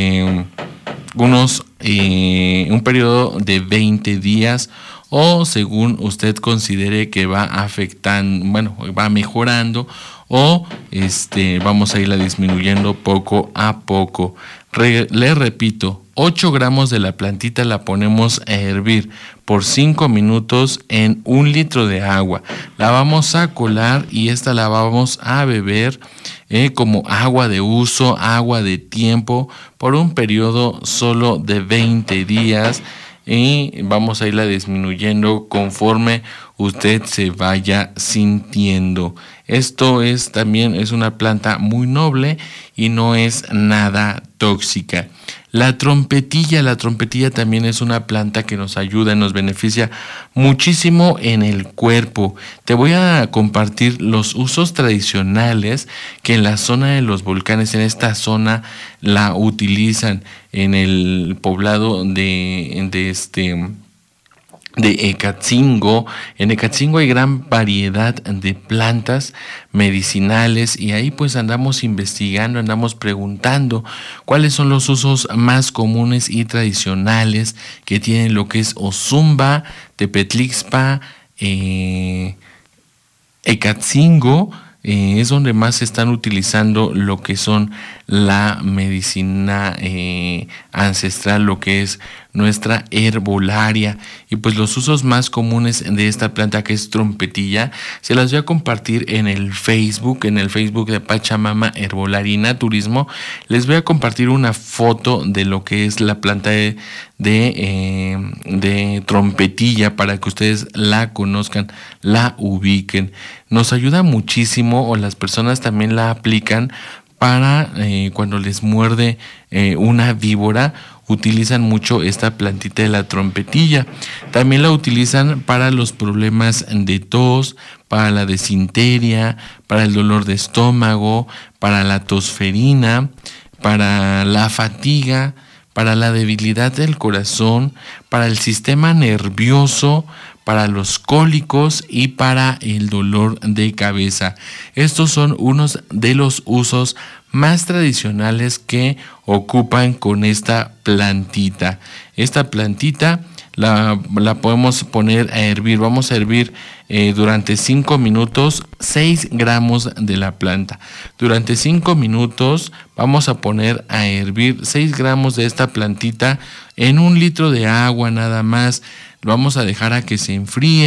un periodo de 20 días o según usted considere que va afectando, va mejorando o vamos a irla disminuyendo poco a poco. Le repito, 8 gramos de la plantita la ponemos a hervir por 5 minutos en 1 litro de agua. La vamos a colar y esta la vamos a beber como agua de uso, agua de tiempo, por un periodo solo de 20 días y vamos a irla disminuyendo conforme usted se vaya sintiendo. Esto también es una planta muy noble y no es nada tóxica. La trompetilla también es una planta que nos ayuda y nos beneficia muchísimo en el cuerpo. Te voy a compartir los usos tradicionales que en la zona de los volcanes, en esta zona la utilizan en el poblado de Ecatzingo. En Ecatzingo hay gran variedad de plantas medicinales y ahí pues andamos investigando, andamos preguntando cuáles son los usos más comunes y tradicionales que tienen lo que es Ozumba, Tepetlixpa, Ecatzingo. Es donde más se están utilizando lo que son la medicina ancestral, lo que es nuestra herbolaria. Y pues los usos más comunes de esta planta, que es trompetilla, se las voy a compartir en el Facebook de Pachamama Herbolaria y Naturismo. Les voy a compartir una foto de lo que es la planta de trompetilla para que ustedes la conozcan, la ubiquen. Nos ayuda muchísimo, o las personas también la aplican para cuando les muerde una víbora. Utilizan mucho esta plantita de la trompetilla. También la utilizan para los problemas de tos, para la desinteria, para el dolor de estómago, para la tosferina, para la fatiga, para la debilidad del corazón, para el sistema nervioso, para los cólicos y para el dolor de cabeza. Estos son unos de los usos más tradicionales que ocupan con esta plantita. Esta plantita la podemos poner a hervir. Vamos a hervir durante 5 minutos 6 gramos de la planta. Durante 5 minutos vamos a poner a hervir 6 gramos de esta plantita en 1 litro de agua nada más. Vamos a dejar a que se enfríe,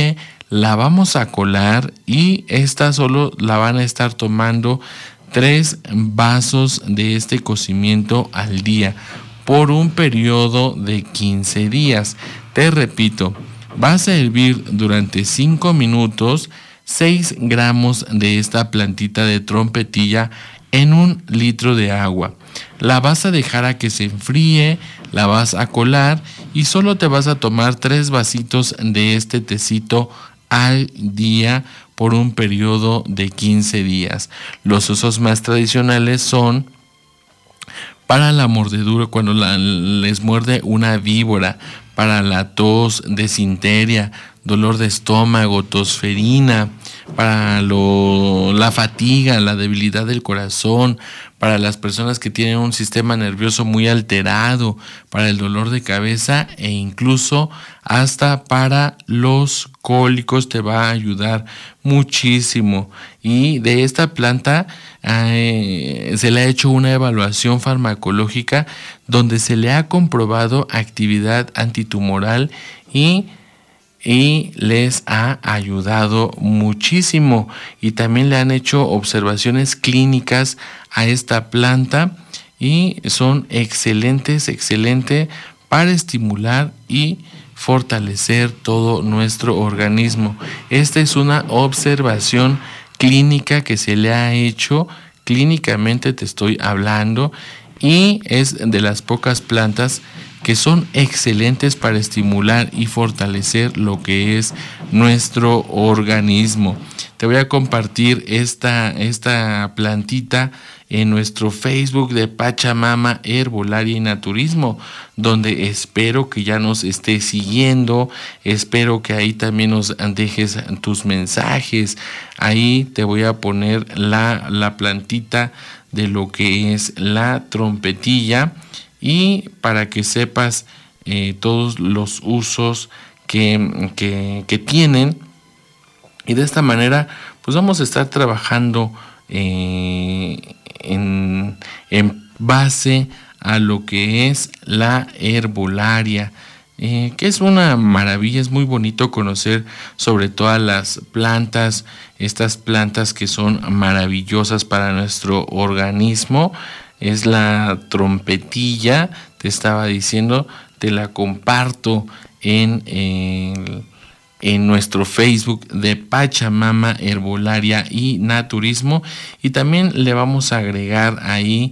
la vamos a colar y esta solo la van a estar tomando 3 vasos de este cocimiento al día por un periodo de 15 días. Te repito, vas a hervir durante 5 minutos 6 gramos de esta plantita de trompetilla en 1 litro de agua. La vas a dejar a que se enfríe, la vas a colar y solo te vas a tomar 3 vasitos de este tecito al día por un periodo de 15 días. Los usos más tradicionales son para la mordedura cuando les muerde una víbora, para la tos, desinteria, dolor de estómago, tosferina, para la fatiga, la debilidad del corazón, para las personas que tienen un sistema nervioso muy alterado, para el dolor de cabeza e incluso hasta para los cólicos te va a ayudar muchísimo. Y de esta planta se le ha hecho una evaluación farmacológica donde se le ha comprobado actividad antitumoral y les ha ayudado muchísimo. Y también le han hecho observaciones clínicas a esta planta y son excelente para estimular y fortalecer todo nuestro organismo. Esta es una observación clínica que se le ha hecho, clínicamente te estoy hablando, y es de las pocas plantas que son excelentes para estimular y fortalecer lo que es nuestro organismo. Te voy a compartir esta plantita en nuestro Facebook de Pachamama Herbolaria y Naturismo, donde espero que ya nos estés siguiendo, espero que ahí también nos dejes tus mensajes. Ahí te voy a poner la plantita de lo que es la trompetilla y para que sepas todos los usos que tienen. Y de esta manera pues vamos a estar trabajando en base a lo que es la herbolaria, que es una maravilla. Es muy bonito conocer sobre todas las plantas, estas plantas que son maravillosas para nuestro organismo. Es la trompetilla, te estaba diciendo, te la comparto en nuestro Facebook de Pachamama Herbolaria y Naturismo, y también le vamos a agregar ahí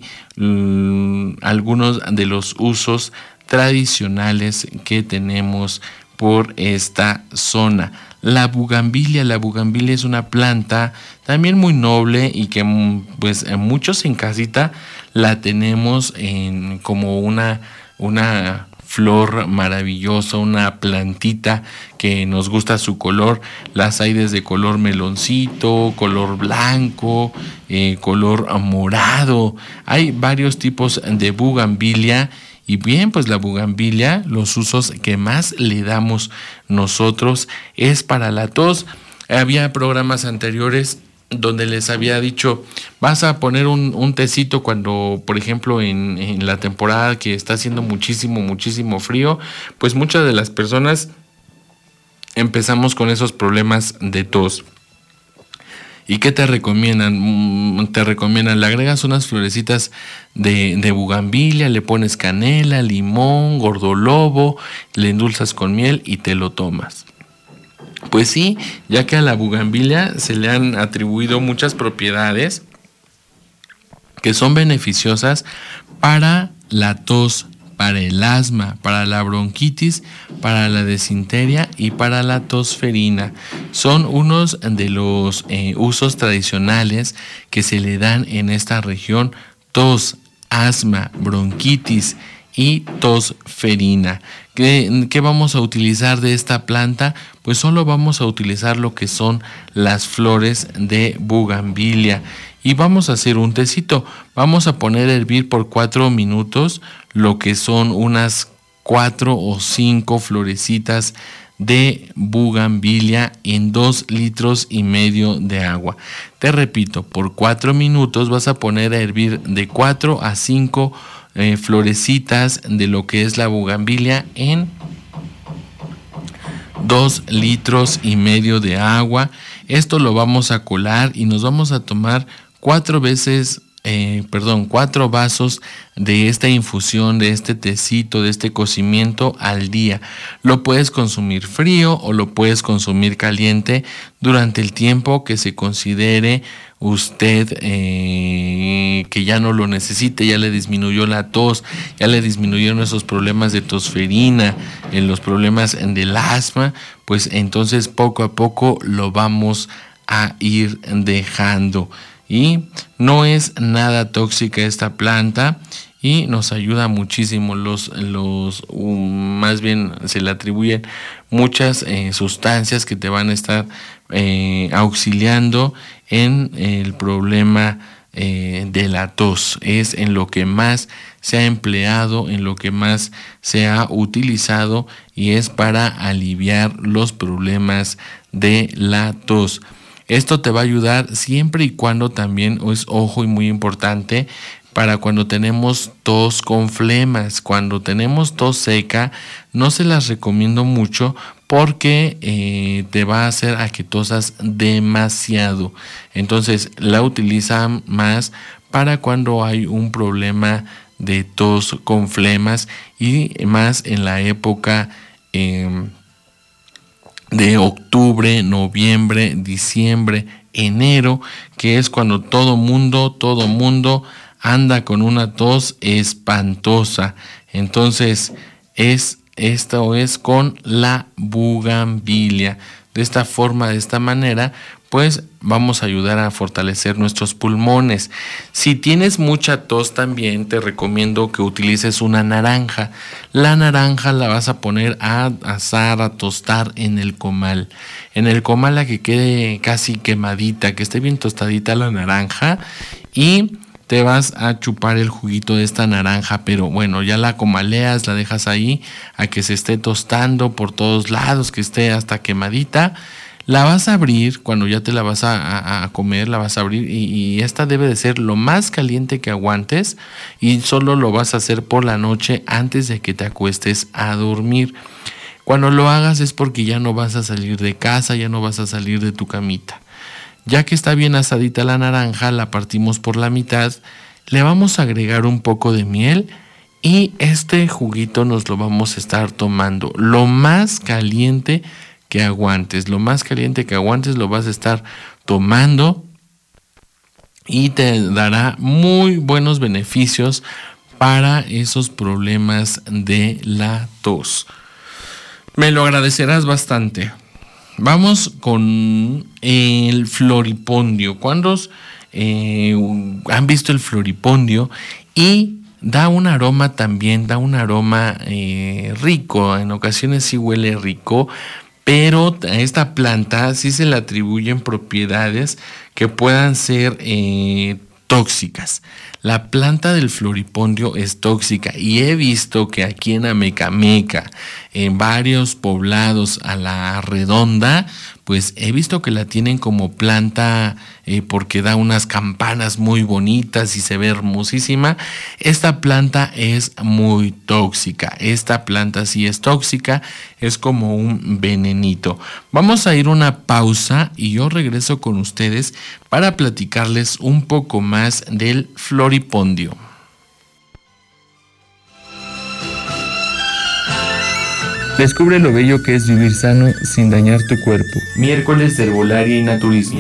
algunos de los usos tradicionales que tenemos por esta zona. La bugambilia es una planta también muy noble y que pues muchos en casita la tenemos como una flor maravillosa, una plantita que nos gusta su color. Las hay desde color meloncito, color blanco, color morado. Hay varios tipos de bugambilia. Y bien, pues la bugambilia, los usos que más le damos nosotros es para la tos. Había programas anteriores donde les había dicho, vas a poner un tecito cuando, por ejemplo, en la temporada que está haciendo muchísimo frío, pues muchas de las personas empezamos con esos problemas de tos. ¿Y qué te recomiendan? Le agregas unas florecitas de bugambilia, le pones canela, limón, gordolobo, le endulzas con miel y te lo tomas. Pues sí, ya que a la bugambilia se le han atribuido muchas propiedades que son beneficiosas para la tos, para el asma, para la bronquitis, para la desinteria y para la tosferina. Son unos de los usos tradicionales que se le dan en esta región: tos, asma, bronquitis y tosferina. ¿Qué vamos a utilizar de esta planta? Pues solo vamos a utilizar lo que son las flores de bugambilia. Y vamos a hacer un tecito. Vamos a poner a hervir por 4 minutos lo que son unas 4 o 5 florecitas de bugambilia en 2,5 litros de agua. Te repito, por 4 minutos vas a poner a hervir de 4 a 5 florecitas de lo que es la bugambilia en 2,5 litros de agua. Esto lo vamos a colar y nos vamos a tomar 4 vasos de esta infusión, de este tecito, de este cocimiento al día. Lo puedes consumir frío o lo puedes consumir caliente durante el tiempo que se considere usted que ya no lo necesite, ya le disminuyó la tos, ya le disminuyeron esos problemas de tosferina, los problemas del asma, pues entonces poco a poco lo vamos a ir dejando. Y no es nada tóxica esta planta y nos ayuda muchísimo. Más bien se le atribuyen muchas sustancias que te van a estar auxiliando en el problema de la tos. Es en lo que más se ha empleado, en lo que más se ha utilizado, y es para aliviar los problemas de la tos. Esto te va a ayudar siempre y cuando también, ojo y muy importante, para cuando tenemos tos con flemas. Cuando tenemos tos seca, no se las recomiendo mucho porque te va a hacer a que tosas demasiado. Entonces la utilizan más para cuando hay un problema de tos con flemas, y más en la época de octubre, noviembre, diciembre, enero, que es cuando todo mundo anda con una tos espantosa. Entonces esto es con la bugambilia. De esta forma, de esta manera, pues vamos a ayudar a fortalecer nuestros pulmones. Si tienes mucha tos también te recomiendo que utilices una naranja. La naranja la vas a poner a asar, a tostar en el comal. En el comal, a que quede casi quemadita, que esté bien tostadita la naranja, y te vas a chupar el juguito de esta naranja, pero bueno, ya la comaleas, la dejas ahí a que se esté tostando por todos lados, que esté hasta quemadita. La vas a abrir, cuando ya te la vas a comer, la vas a abrir, y esta debe de ser lo más caliente que aguantes, y solo lo vas a hacer por la noche antes de que te acuestes a dormir. Cuando lo hagas es porque ya no vas a salir de casa, ya no vas a salir de tu camita. Ya que está bien asadita la naranja, la partimos por la mitad, le vamos a agregar un poco de miel, y este juguito nos lo vamos a estar tomando lo más caliente que aguantes. Lo más caliente que aguantes lo vas a estar tomando, y te dará muy buenos beneficios para esos problemas de la tos. Me lo agradecerás bastante. Vamos con el floripondio. ¿Cuántos han visto el floripondio? Y da un aroma también, rico. En ocasiones sí huele rico, pero a esta planta sí se le atribuyen propiedades que puedan ser tóxicas. La planta del floripondio es tóxica, y he visto que aquí en Amecameca, en varios poblados a la redonda, pues he visto que la tienen como planta porque da unas campanas muy bonitas y se ve hermosísima. Esta planta es muy tóxica. Esta planta sí es tóxica, es como un venenito. Vamos a ir a una pausa y yo regreso con ustedes para platicarles un poco más del floripondio. Descubre lo bello que es vivir sano sin dañar tu cuerpo. Miércoles de Herbolaria y Naturismo.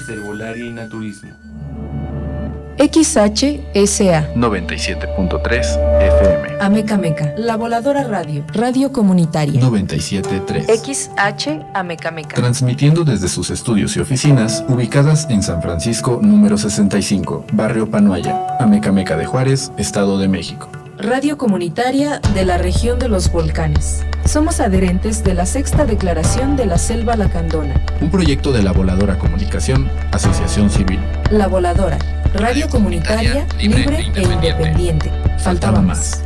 XHSA 97.3 FM. Amecameca, La Voladora Radio, radio comunitaria. 97.3 XH Amecameca. Transmitiendo desde sus estudios y oficinas ubicadas en San Francisco número 65, Barrio Panoaya, Amecameca de Juárez, Estado de México. Radio comunitaria de la región de los volcanes. Somos adherentes de la Sexta Declaración de la Selva Lacandona. Un proyecto de La Voladora Comunicación, Asociación Civil. La Voladora, radio comunitaria, libre e independiente. Faltaba más.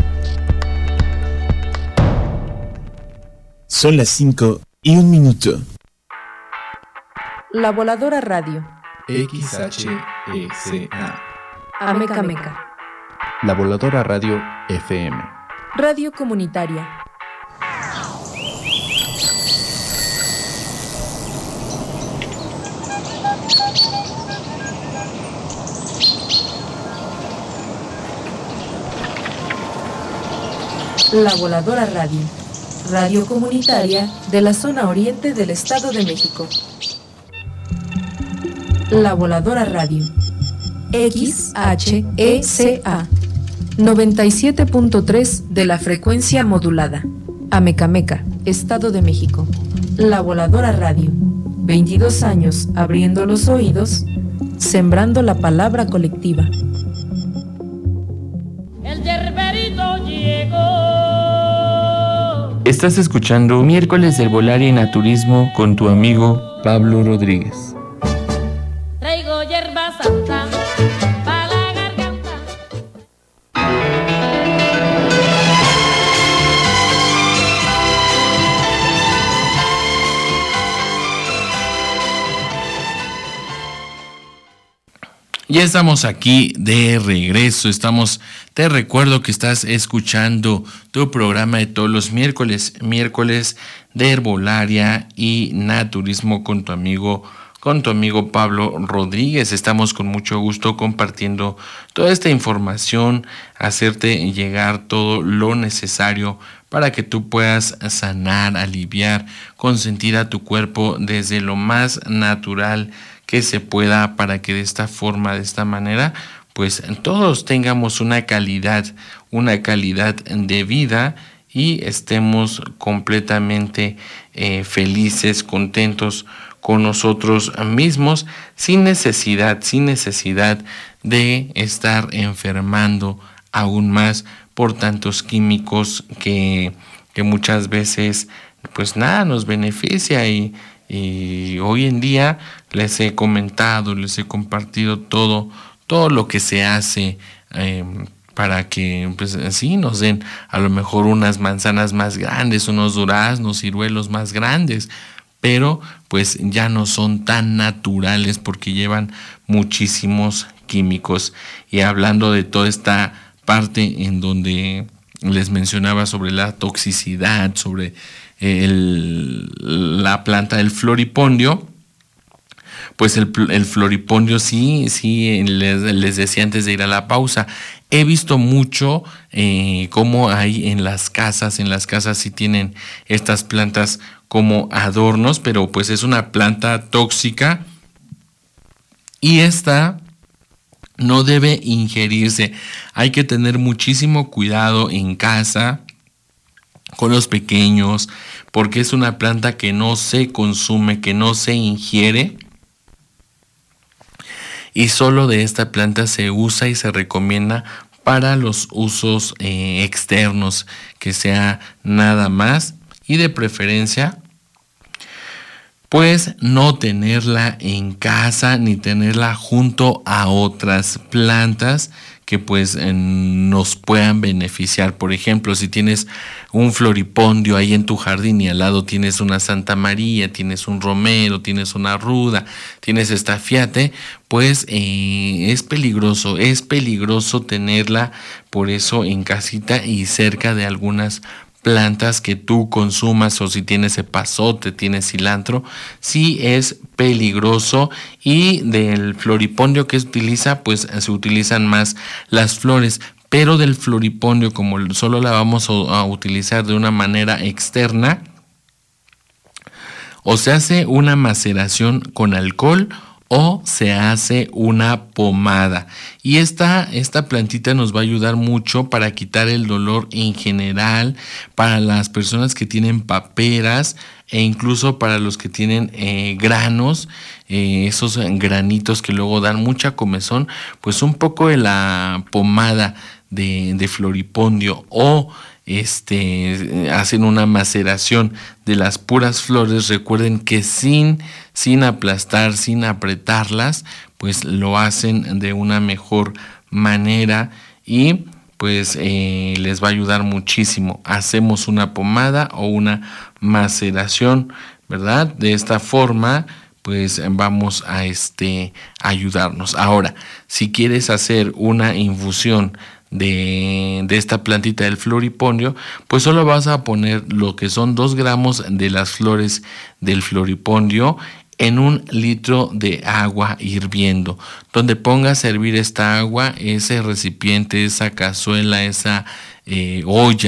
Son las 5:01. La Voladora Radio. XHECA. Amecameca. La Voladora Radio FM. Radio comunitaria. La Voladora Radio, radio comunitaria de la zona oriente del Estado de México. La Voladora Radio, XHECA, 97.3 de la frecuencia modulada, Amecameca, Estado de México. La Voladora Radio, 22 años abriendo los oídos, sembrando la palabra colectiva. El yerberito llegó. Estás escuchando Miércoles de Herbolaria y Naturismo con tu amigo Pablo Rodríguez. Traigo hierba santa para la garganta. Ya estamos aquí de regreso. Te recuerdo que estás escuchando tu programa de todos los miércoles de Herbolaria y Naturismo con tu amigo Pablo Rodríguez. Estamos con mucho gusto compartiendo toda esta información, hacerte llegar todo lo necesario para que tú puedas sanar, aliviar, consentir a tu cuerpo desde lo más natural que se pueda, para que de esta forma, de esta manera, pues todos tengamos una calidad de vida y estemos completamente felices, contentos con nosotros mismos, sin necesidad de estar enfermando aún más por tantos químicos que muchas veces pues nada nos beneficia. Y hoy en día les he compartido todo lo que se hace para que pues así nos den a lo mejor unas manzanas más grandes, unos duraznos, ciruelos más grandes, pero pues ya no son tan naturales porque llevan muchísimos químicos. Y hablando de toda esta parte en donde les mencionaba sobre la toxicidad, sobre la planta del floripondio, pues el floripondio sí, les decía antes de ir a la pausa, he visto mucho cómo hay en las casas sí tienen estas plantas como adornos, pero pues es una planta tóxica y esta no debe ingerirse. Hay que tener muchísimo cuidado en casa con los pequeños, porque es una planta que no se consume, que no se ingiere, y solo de esta planta se usa y se recomienda para los usos externos, que sea nada más, y de preferencia pues no tenerla en casa ni tenerla junto a otras plantas que pues nos puedan beneficiar. Por ejemplo, si tienes un floripondio ahí en tu jardín y al lado tienes una Santa María, tienes un romero, tienes una ruda, tienes estafiate, pues es peligroso tenerla por eso en casita y cerca de algunas plantas que tú consumas, o si tienes epazote, tienes cilantro, sí es peligroso. Y del floripondio que se utiliza, pues se utilizan más las flores, pero del floripondio, como solo la vamos a utilizar de una manera externa, o se hace una maceración con alcohol o se hace una pomada. Y esta plantita nos va a ayudar mucho para quitar el dolor en general, para las personas que tienen paperas e incluso para los que tienen granos, esos granitos que luego dan mucha comezón. Pues un poco de la pomada de floripondio o hacen una maceración de las puras flores. Recuerden que sin aplastar, sin apretarlas, pues lo hacen de una mejor manera y pues les va a ayudar muchísimo. Hacemos una pomada o una maceración, ¿verdad? De esta forma pues vamos a ayudarnos. Ahora, si quieres hacer una infusión de esta plantita del floripondio, pues solo vas a poner lo que son 2 gramos de las flores del floripondio en 1 litro de agua hirviendo. Donde pongas a hervir esta agua, ese recipiente, esa cazuela, esa olla,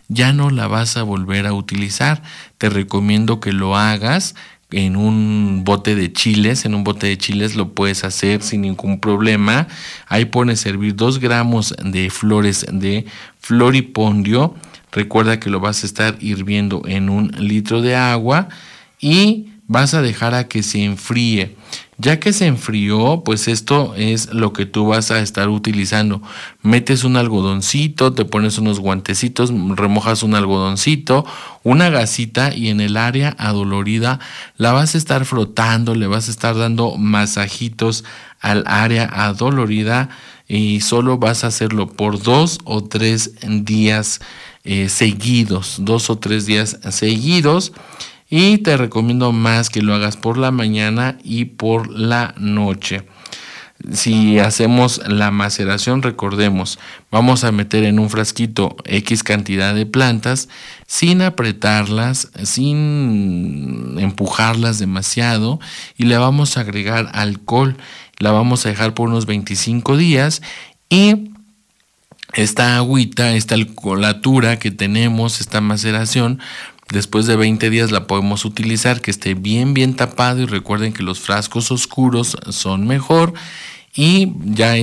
ya no la vas a volver a utilizar. Te recomiendo que lo hagas en un bote de chiles. En un bote de chiles lo puedes hacer sin ningún problema. Ahí pones a hervir 2 gramos de flores de floripondio. Recuerda que lo vas a estar hirviendo en 1 litro de agua y vas a dejar a que se enfríe. Ya que se enfrió, pues esto es lo que tú vas a estar utilizando. Metes un algodoncito, te pones unos guantecitos, remojas un algodoncito, una gasita, y en el área adolorida la vas a estar frotando, le vas a estar dando masajitos al área adolorida, y solo vas a hacerlo por 2 o 3 días seguidos, 2 o 3 días seguidos. Y te recomiendo más que lo hagas por la mañana y por la noche. Si hacemos la maceración, recordemos, vamos a meter en un frasquito X cantidad de plantas sin apretarlas, sin empujarlas demasiado, y le vamos a agregar alcohol. La vamos a dejar por unos 25 días y esta agüita, esta alcoholatura que tenemos, esta maceración, después de 20 días la podemos utilizar, que esté bien tapado, y recuerden que los frascos oscuros son mejor. Y ya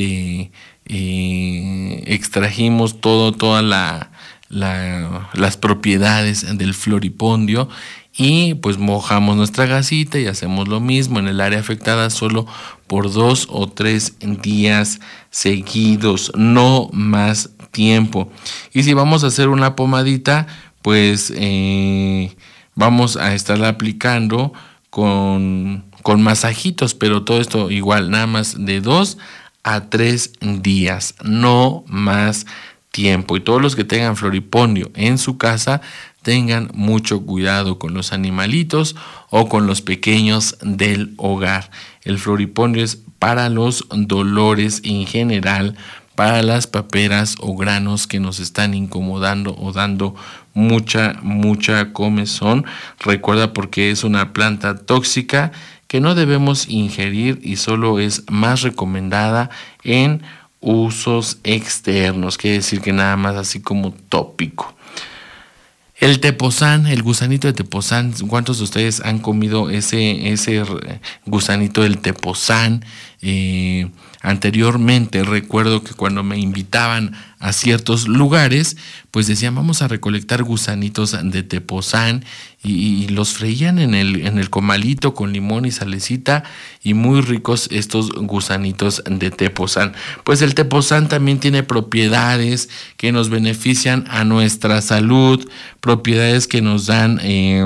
extrajimos todas las propiedades del floripondio, y pues mojamos nuestra gasita y hacemos lo mismo en el área afectada solo por 2 o 3 días seguidos, no más tiempo. Y si vamos a hacer una pomadita, pues vamos a estarla aplicando con masajitos, pero todo esto igual, nada más de 2 a 3 días, no más tiempo. Y todos los que tengan floripondio en su casa, tengan mucho cuidado con los animalitos o con los pequeños del hogar. El floripondio es para los dolores en general, para las paperas o granos que nos están incomodando o dando mucha comezón. Recuerda, porque es una planta tóxica que no debemos ingerir y solo es más recomendada en usos externos, quiere decir que nada más así como tópico. El tepozán, el gusanito de tepozán, ¿cuántos de ustedes han comido ese gusanito del tepozán? Anteriormente recuerdo que cuando me invitaban a ciertos lugares, pues decían, vamos a recolectar gusanitos de tepozán, y los freían en el comalito con limón y salecita, y muy ricos estos gusanitos de tepozán. Pues el tepozán también tiene propiedades que nos benefician a nuestra salud, propiedades que nos dan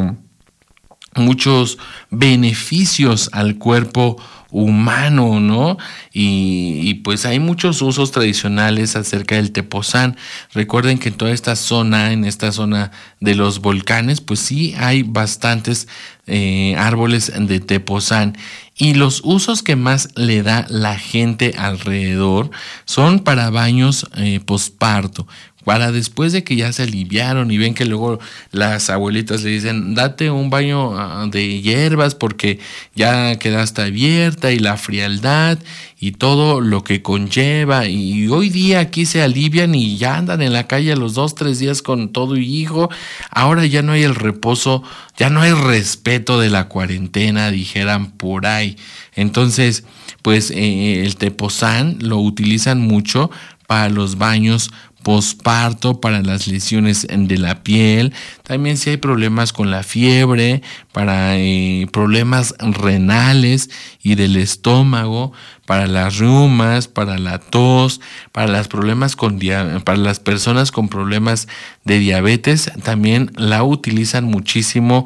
muchos beneficios al cuerpo humano, ¿no? Y pues hay muchos usos tradicionales acerca del tepozán. Recuerden que en toda esta zona, de los volcanes, pues sí hay bastantes árboles de tepozán, y los usos que más le da la gente alrededor son para baños posparto, para después de que ya se aliviaron y ven que luego las abuelitas le dicen, date un baño de hierbas porque ya quedaste abierta, y la frialdad y todo lo que conlleva, y hoy día aquí se alivian y ya andan en la calle a los 2-3 días con todo y hijo. Ahora ya no hay el reposo, ya no hay respeto de la cuarentena, dijeran por ahí. Entonces, pues el tepozán lo utilizan mucho para los baños posparto, para las lesiones de la piel, también si hay problemas con la fiebre, para problemas renales y del estómago, para las reumas, para la tos, para las para las personas con problemas de diabetes, también la utilizan muchísimo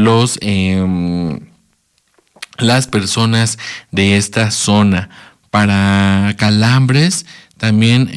las personas de esta zona. Para calambres también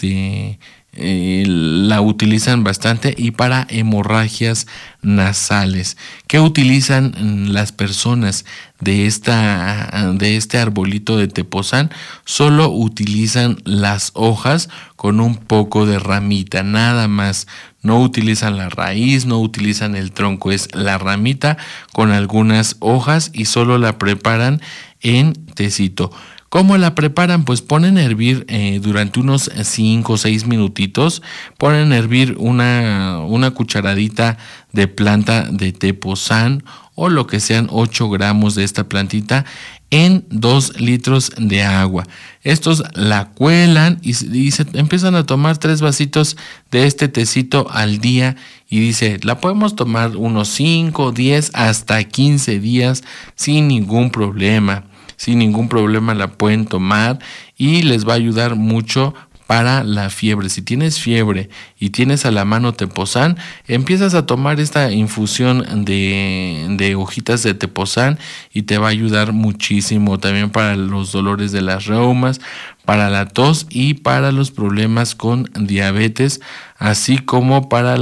la utilizan bastante, y para hemorragias nasales. ¿Qué utilizan las personas de este arbolito de tepozán? Solo utilizan las hojas con un poco de ramita, nada más. No utilizan la raíz, no utilizan el tronco, es la ramita con algunas hojas, y solo la preparan en tecito. ¿Cómo la preparan? Pues ponen a hervir durante unos 5 o 6 minutitos, ponen a hervir una cucharadita de planta de tepozán o lo que sean 8 gramos de esta plantita en 2 litros de agua. Estos la cuelan y se empiezan a tomar 3 vasitos de este tecito al día, y dice, la podemos tomar unos 5, 10, hasta 15 días sin ningún problema. Sin ningún problema la pueden tomar y les va a ayudar mucho para la fiebre. Si tienes fiebre y tienes a la mano tepozán, empiezas a tomar esta infusión de hojitas de tepozán y te va a ayudar muchísimo también para los dolores de las reumas, para la tos y para los problemas con diabetes, así como para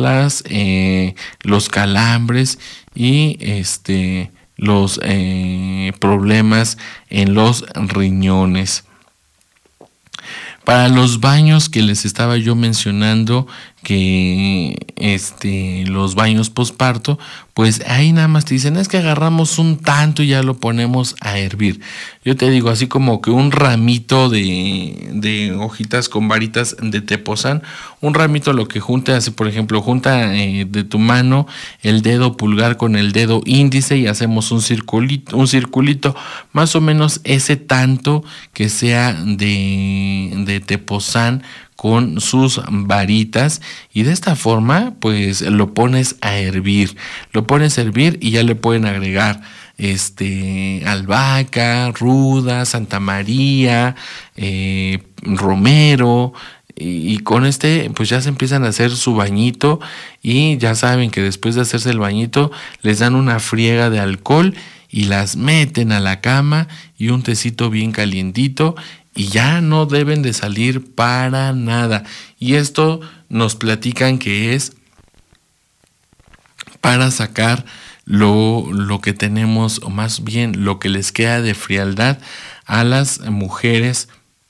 los calambres y los problemas en los riñones. Para los baños que les estaba yo mencionando, que los baños posparto, pues ahí nada más te dicen, es que agarramos un tanto y ya lo ponemos a hervir. Yo te digo, así como que un ramito de hojitas con varitas de tepozán, un ramito lo que junta, así por ejemplo, junta de tu mano el dedo pulgar con el dedo índice y hacemos un circulito, más o menos ese tanto que sea de tepozán con sus varitas, y de esta forma pues lo pones a hervir y ya le pueden agregar albahaca, ruda, Santa María, romero, y con pues ya se empiezan a hacer su bañito, y ya saben que después de hacerse el bañito les dan una friega de alcohol y las meten a la cama y un tecito bien calientito, y ya no deben de salir para nada. Y esto nos platican que es para sacar lo que tenemos, o más bien lo que les queda de frialdad a las mujeres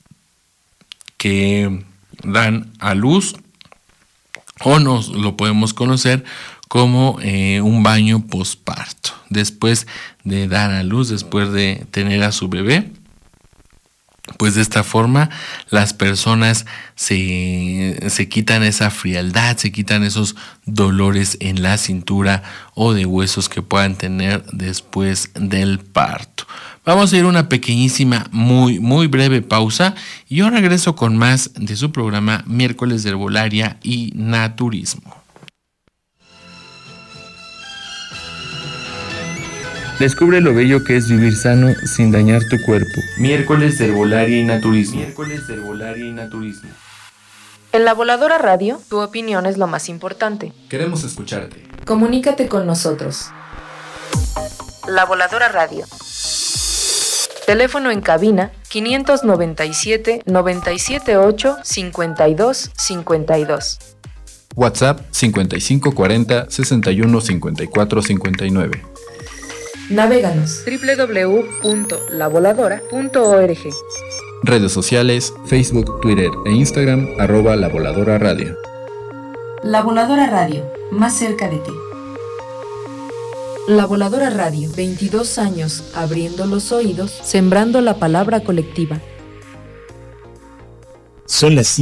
que dan a luz, o nos lo podemos conocer como un baño posparto. Después de dar a luz, después de tener a su bebé, pues de esta forma las personas se quitan esa frialdad, se quitan esos dolores en la cintura o de huesos que puedan tener después del parto. Vamos a ir a una pequeñísima, muy, muy breve pausa, y yo regreso con más de su programa Miércoles de Herbolaria y Naturismo. Descubre lo bello que es vivir sano sin dañar tu cuerpo. Miércoles de Herbolaria y Naturismo. Miércoles de Herbolaria y Naturismo. En La Voladora Radio, tu opinión es lo más importante. Queremos escucharte. Comunícate con nosotros. La Voladora Radio. Teléfono en cabina 597-978-5252. WhatsApp 5540-615459. Navéganos www.lavoladora.org. Redes sociales, Facebook, Twitter e Instagram, @La Voladora Radio. La Voladora Radio, más cerca de ti. La Voladora Radio, 22 años abriendo los oídos, sembrando la palabra colectiva. Son las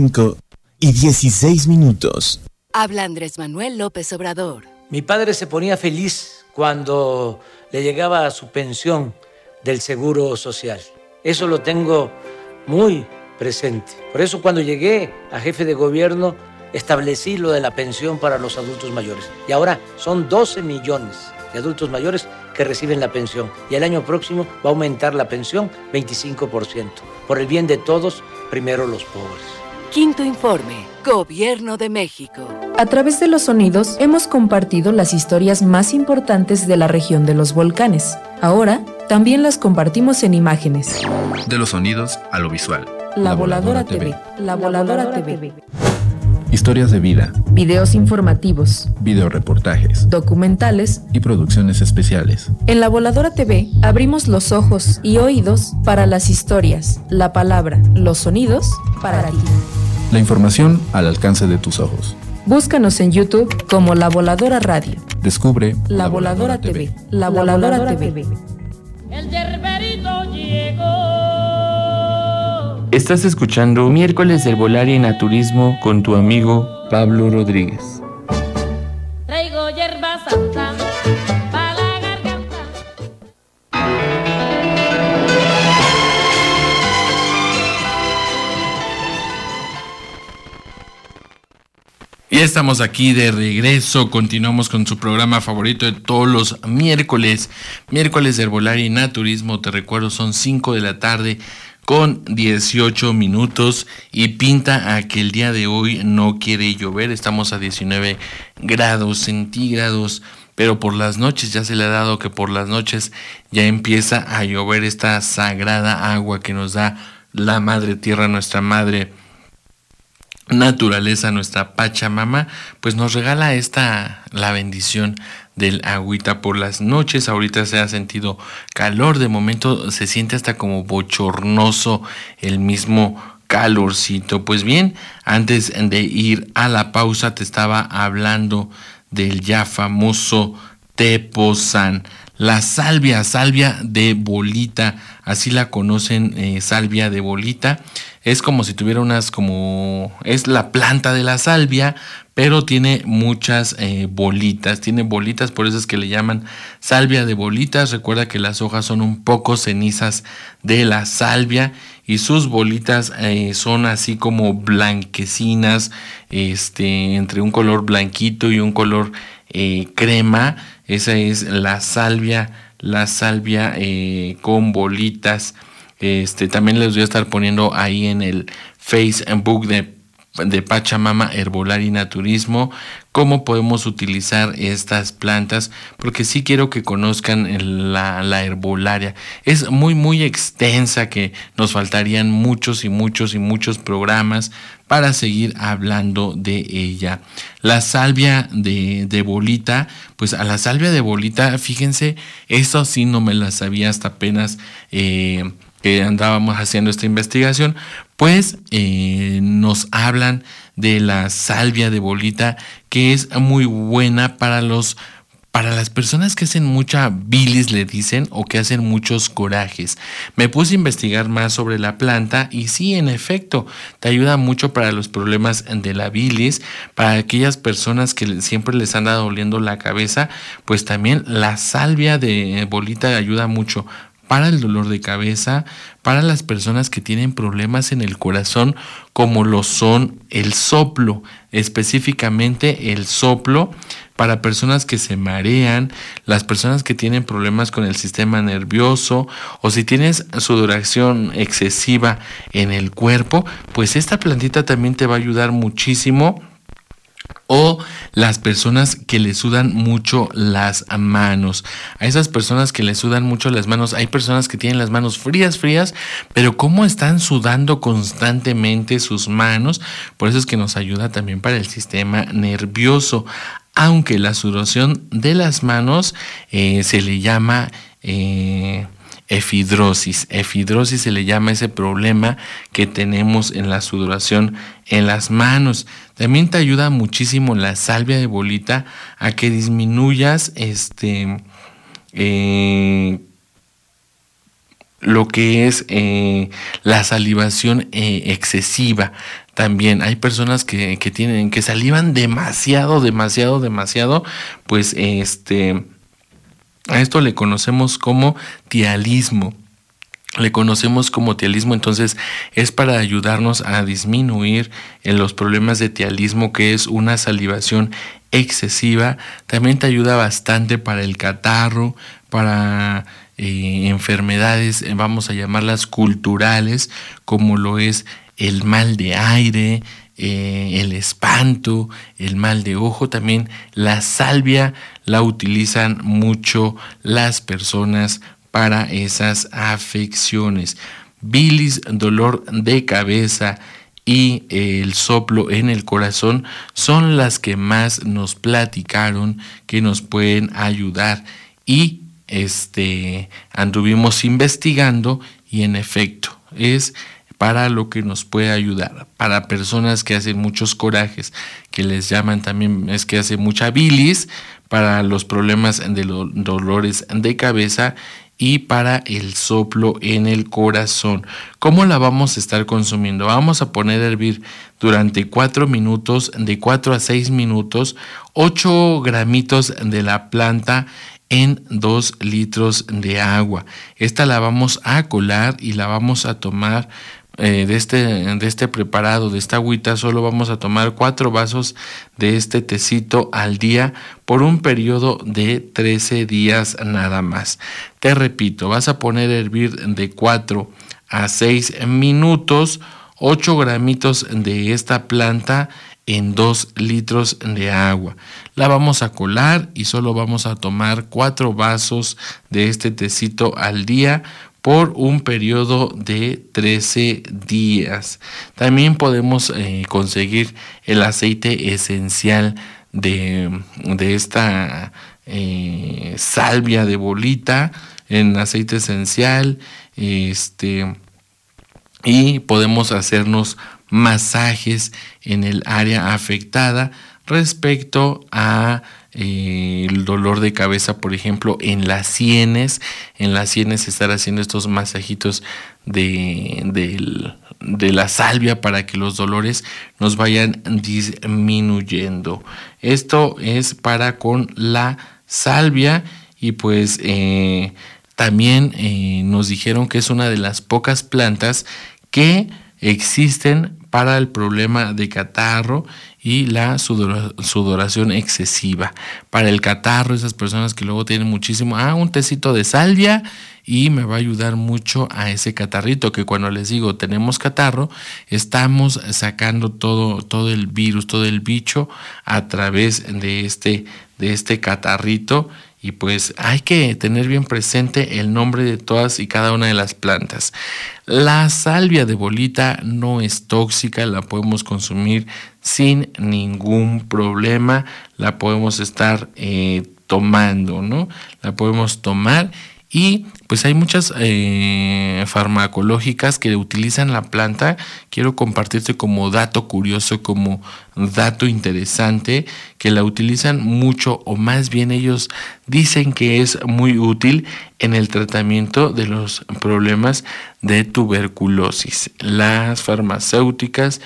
5:16. Habla Andrés Manuel López Obrador. Mi padre se ponía feliz cuando le llegaba su pensión del Seguro Social. Eso lo tengo muy presente. Por eso cuando llegué a jefe de gobierno establecí lo de la pensión para los adultos mayores. Y ahora son 12 millones de adultos mayores que reciben la pensión. Y el año próximo va a aumentar la pensión 25%. Por el bien de todos, primero los pobres. Quinto informe, Gobierno de México. A través de los sonidos hemos compartido las historias más importantes de la región de los volcanes. Ahora también las compartimos en imágenes. De los sonidos a lo visual. La Voladora TV. La Voladora TV. Historias de vida. Videos informativos. Videoreportajes. Documentales. Y producciones especiales. En La Voladora TV abrimos los ojos y oídos para las historias, la palabra, los sonidos para ti. La información al alcance de tus ojos. Búscanos en YouTube como La Voladora Radio. Descubre La Voladora TV. La Voladora TV. El yerberito llegó. Estás escuchando Miércoles de Herbolaria y Naturismo con tu amigo Pablo Rodríguez. Traigo hierba santa para la garganta. Ya estamos aquí de regreso, continuamos con su programa favorito de todos los miércoles de Herbolaria y Naturismo. Te recuerdo, son 5 de la tarde con 18 minutos y pinta a que el día de hoy no quiere llover. Estamos a 19 grados centígrados, pero por las noches ya se le ha dado que por las noches ya empieza a llover esta sagrada agua que nos da la Madre Tierra, nuestra Madre Naturaleza, nuestra Pachamama, pues nos regala la bendición del agüita por las noches. Ahorita se ha sentido calor, de momento se siente hasta como bochornoso el mismo calorcito. Pues bien, antes de ir a la pausa te estaba hablando del ya famoso Tepozán. La salvia de bolita, así la conocen, salvia de bolita. Es como si tuviera es la planta de la salvia, pero tiene muchas bolitas. Tiene bolitas, por eso es que le llaman salvia de bolitas. Recuerda que las hojas son un poco cenizas de la salvia y sus bolitas son así como blanquecinas, entre un color blanquito y un color crema. Esa es la salvia con bolitas. También les voy a estar poniendo ahí en el Facebook de Pachamama Herbolaria y Naturismo cómo podemos utilizar estas plantas, porque sí quiero que conozcan la herbolaria. Es muy muy extensa, que nos faltarían muchos programas para seguir hablando de ella. La salvia de bolita, pues a la salvia de bolita, fíjense, eso sí no me la sabía hasta apenas que andábamos haciendo esta investigación, pues nos hablan de la salvia de bolita, que es muy buena para las personas que hacen mucha bilis, le dicen, o que hacen muchos corajes. Me puse a investigar más sobre la planta y sí, en efecto, te ayuda mucho para los problemas de la bilis. Para aquellas personas que siempre les anda doliendo la cabeza, pues también la salvia de bolita ayuda mucho para el dolor de cabeza, para las personas que tienen problemas en el corazón, como lo son el soplo, específicamente el soplo, para personas que se marean, las personas que tienen problemas con el sistema nervioso, o si tienes sudoración excesiva en el cuerpo, pues esta plantita también te va a ayudar muchísimo. O las personas que le sudan mucho las manos. A esas personas que le sudan mucho las manos, hay personas que tienen las manos frías, pero como están sudando constantemente sus manos, por eso es que nos ayuda también para el sistema nervioso. Aunque la sudoración de las manos se le llama efidrosis. Efidrosis se le llama ese problema que tenemos en la sudoración en las manos. También te ayuda muchísimo la salvia de bolita a que disminuyas lo que es la salivación excesiva. También hay personas que salivan demasiado, pues a esto le conocemos como tialismo. Entonces es para ayudarnos a disminuir los problemas de tialismo, que es una salivación excesiva. También te ayuda bastante para el catarro, para enfermedades, vamos a llamarlas culturales, como lo es el mal de aire, el espanto, el mal de ojo. También la salvia la utilizan mucho las personas para esas afecciones. Bilis, dolor de cabeza y el soplo en el corazón son las que más nos platicaron que nos pueden ayudar, y anduvimos investigando y en efecto es para lo que nos puede ayudar. Para personas que hacen muchos corajes, que les llaman también, es que hace mucha bilis, para los problemas de los dolores de cabeza, y para el soplo en el corazón. ¿Cómo la vamos a estar consumiendo? Vamos a poner a hervir durante 4 minutos, de 4 a 6 minutos, 8 gramitos de la planta en 2 litros de agua. Esta la vamos a colar y la vamos a tomar de este preparado, de esta agüita. Solo vamos a tomar 4 vasos de este tecito al día por un periodo de 13 días nada más. Te repito, vas a poner a hervir de 4 a 6 minutos, 8 gramitos de esta planta en 2 litros de agua. La vamos a colar y solo vamos a tomar 4 vasos de este tecito al día por un periodo de 13 días. También podemos conseguir el aceite esencial de esta salvia de bolita en aceite esencial, y podemos hacernos masajes en el área afectada respecto a el dolor de cabeza, por ejemplo, en las sienes estar haciendo estos masajitos de la salvia para que los dolores nos vayan disminuyendo. Esto es para con la salvia. Y pues también nos dijeron que es una de las pocas plantas que existen para el problema de catarro y la sudoración excesiva. Para el catarro, esas personas que luego tienen muchísimo, un tecito de salvia y me va a ayudar mucho a ese catarrito, que cuando les digo tenemos catarro, estamos sacando todo el virus, todo el bicho a través de este catarrito. Y pues hay que tener bien presente el nombre de todas y cada una de las plantas. La salvia de bolita no es tóxica, la podemos consumir sin ningún problema, la podemos estar tomando, ¿no? La podemos tomar. Y pues hay muchas farmacológicas que utilizan la planta. Quiero compartirte como dato curioso, como dato interesante, que la utilizan mucho, o más bien ellos dicen que es muy útil en el tratamiento de los problemas de tuberculosis. Las farmacéuticas